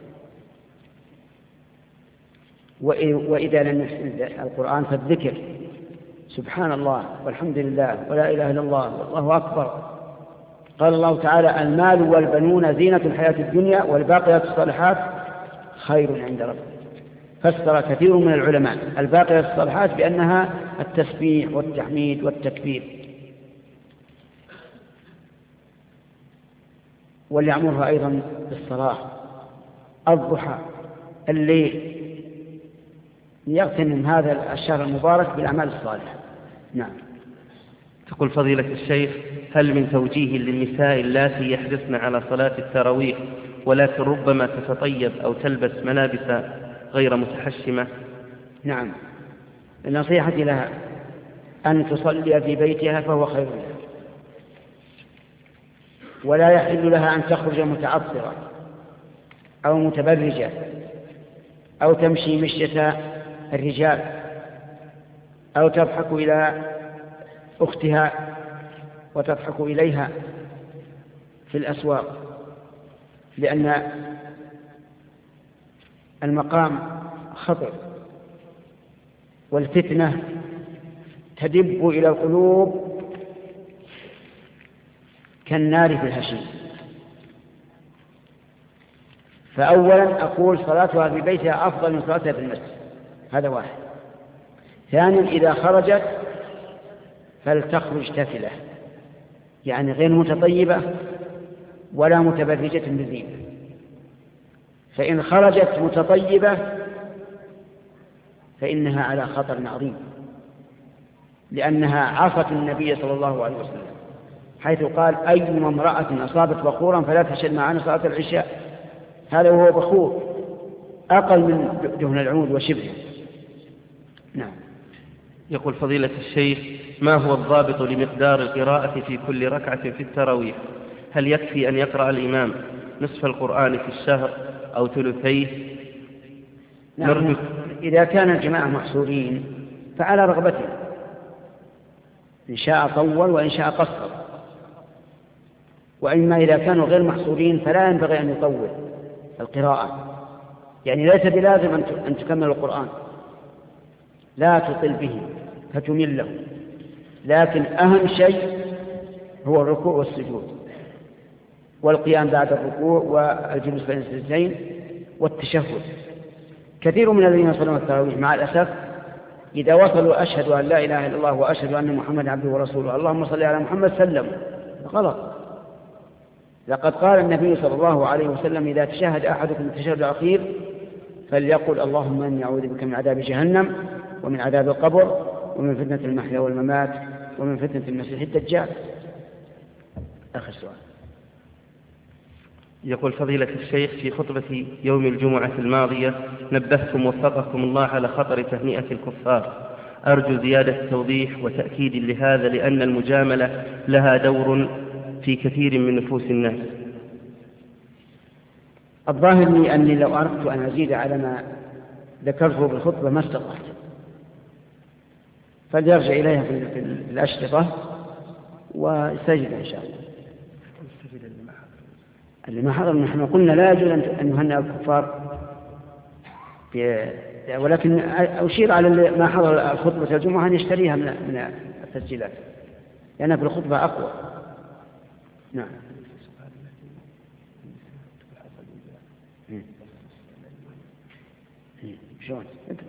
S1: وإذا لم يحسن القرآن فالذكر سبحان الله والحمد لله ولا إله إلا الله والله أكبر قال الله تعالى: المال والبنون زينة الحياة الدنيا والباقيات الصالحات خير عند ربك. فسر كثير من العلماء الباقيات الصالحات بأنها التسبيح والتحميد والتكبير. وليعمرها أيضا بالصلاة، الضحى، الليل، يغتنم هذا الشهر المبارك بالأعمال الصالحة. نعم.
S3: تقول فضيلة الشيخ: هل من توجيه للنساء اللاتي يحرصن على صلاة التراويح ولكن ربما تتطيب أو تلبس ملابس غير متحشمة؟
S1: نعم، النصيحة لها أن تصلي في بيتها فهو خير لها، ولا يحل لها أن تخرج متعطرة أو متبرجة أو تمشي مشية الرجال أو تضحك إلى أختها وتضحك إليها في الأسواق، لأن المقام خطر، والفتنة تدب إلى القلوب كالنار في الهشيم. فأولا أقول صلاتها في بيتها أفضل من صلاتها في المسجد، هذا واحد. ثانيا إذا خرجت فلتخرج تفلة، يعني غير متطيبة ولا متبرجة بزينة. فإن خرجت متطيبة فإنها على خطر عظيم، لأنها عصت النبي صلى الله عليه وسلم، حيث قال: أيما امرأة أصابت بخورا فلا تشهد معنا صلاة العشاء. هذا وهو بخور أقل من دهن العود وشبهه. نعم.
S3: يقول فضيلة الشيخ: ما هو الضابط لمقدار القراءة في كل ركعة في التراويح؟ هل يكفي أن يقرأ الإمام نصف القرآن في الشهر أو ثلثيه؟
S1: نعم. إذا كان الجماعة محصورين فعلى رغبته، إن شاء طول وإن شاء قصر. وإما إذا كانوا غير محصورين فلا ينبغي أن يطول القراءة، يعني ليس بلازم أن تكمل القرآن، لا تطل به فتمل له، لكن أهم شيء هو الركوع والسجود والقيام بعد الركوع والجلوس بين السجدتين والتشهد. كثير من الذين يصلون التراويح مع الأسف إذا وصلوا أشهد أن لا إله إلا الله وأشهد أن محمد عبده ورسوله اللهم صل على محمد سلموا، غلط. لقد قال النبي صلى الله عليه وسلم: إذا تشهد أحدكم التشهد الأخير فليقل اللهم إني أعوذ بك من عذاب جهنم ومن عذاب القبر ومن فتنة المحيا والممات ومن فتنة المسيح الدجال. آخر سؤال.
S3: يقول فضيلة الشيخ: في خطبة يوم الجمعة الماضية نبهتم وفقكم الله على خطر تهنئة الكفار، أرجو زيادة توضيح وتأكيد لهذا، لأن المجاملة لها دور في كثير من نفوس الناس.
S1: الظاهر لي أني لو أردت أن أزيد على ما ذكرته بالخطبة ما استطعت، فليرجع إليها في الأشرطة ويستجد إن شاء الله. اللي ما حضر نحن قلنا لا يجوز أن نهنئ الكفار، ولكن أشير على ما حضر الخطبة الجمعة أن يشتريها من التسجيلات، لأنها في الخطبة أقوى. نعم. شلون؟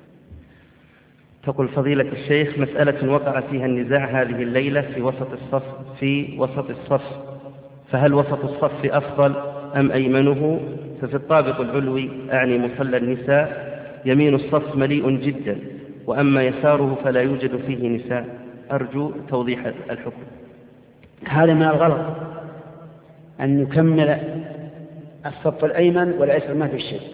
S3: تقول فضيلة الشيخ: مسألة وقع فيها النزاع هذه الليلة في وسط الصف في وسط الصف فهل وسط الصف أفضل أم أيمنه؟ ففي الطابق العلوي أعني مصلى النساء يمين الصف مليء جدا، وأما يساره فلا يوجد فيه نساء، أرجو توضيح الحكم.
S1: هذا من الغلط أن نكمل الصف الأيمن والأيسر ما في شيء،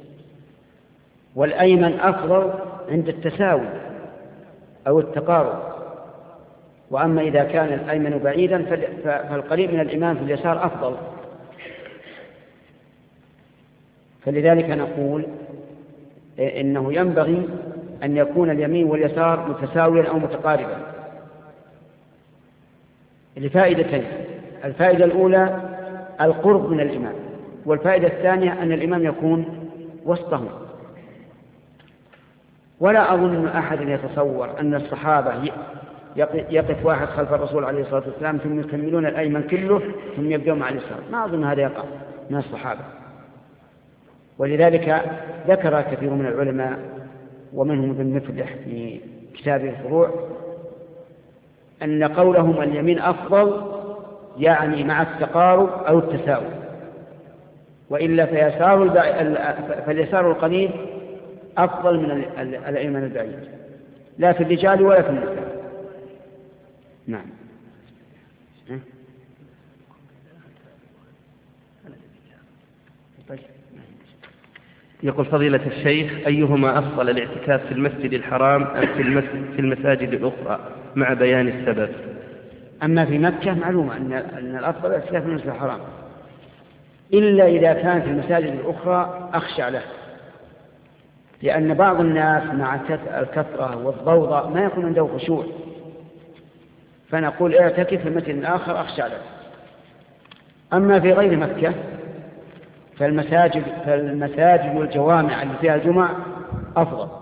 S1: والأيمن أفضل عند التساوي أو التقارب، وأما إذا كان الأيمن بعيدا فالقريب من الإمام في اليسار أفضل. فلذلك نقول إنه ينبغي أن يكون اليمين واليسار متساويا أو متقاربا لفائدتين: الفائدة الأولى القرب من الإمام، والفائدة الثانية أن الإمام يكون وسطهم. ولا أظن أحد يتصور أن الصحابة يقف واحد خلف الرسول عليه الصلاة والسلام ثم يكملون الأيمن كله ثم يبدأون مع اليسار، ما أظن هذا يقع من الصحابة. ولذلك ذكر كثير من العلماء ومنهم ابن مفلح في كتابه الفروع أن قولهم اليمين أفضل يعني مع التقارب أو التساوي، وإلا فيسار فاليسار القريب أفضل من الأيمن البعيد، لا في الرجال ولا في النساء. نعم.
S3: يقول فضيلة الشيخ: أيهما أفضل، الاعتكاف في المسجد الحرام أم في المساجد الأخرى، مع بيان السبب؟
S1: أما في مكة معلومة أن الأفضل الاعتكاف في المسجد الحرام، إلا إذا كانت المساجد الأخرى أخشع له، لأن بعض الناس مع الكثرة والضوضاء ما يكون عنده خشوع، فنقول اعتكف في المسجد الآخر أخشع له. أما في غير مكة فالمساجد, فالمساجد والجوامع اللي فيها الجمعة أفضل.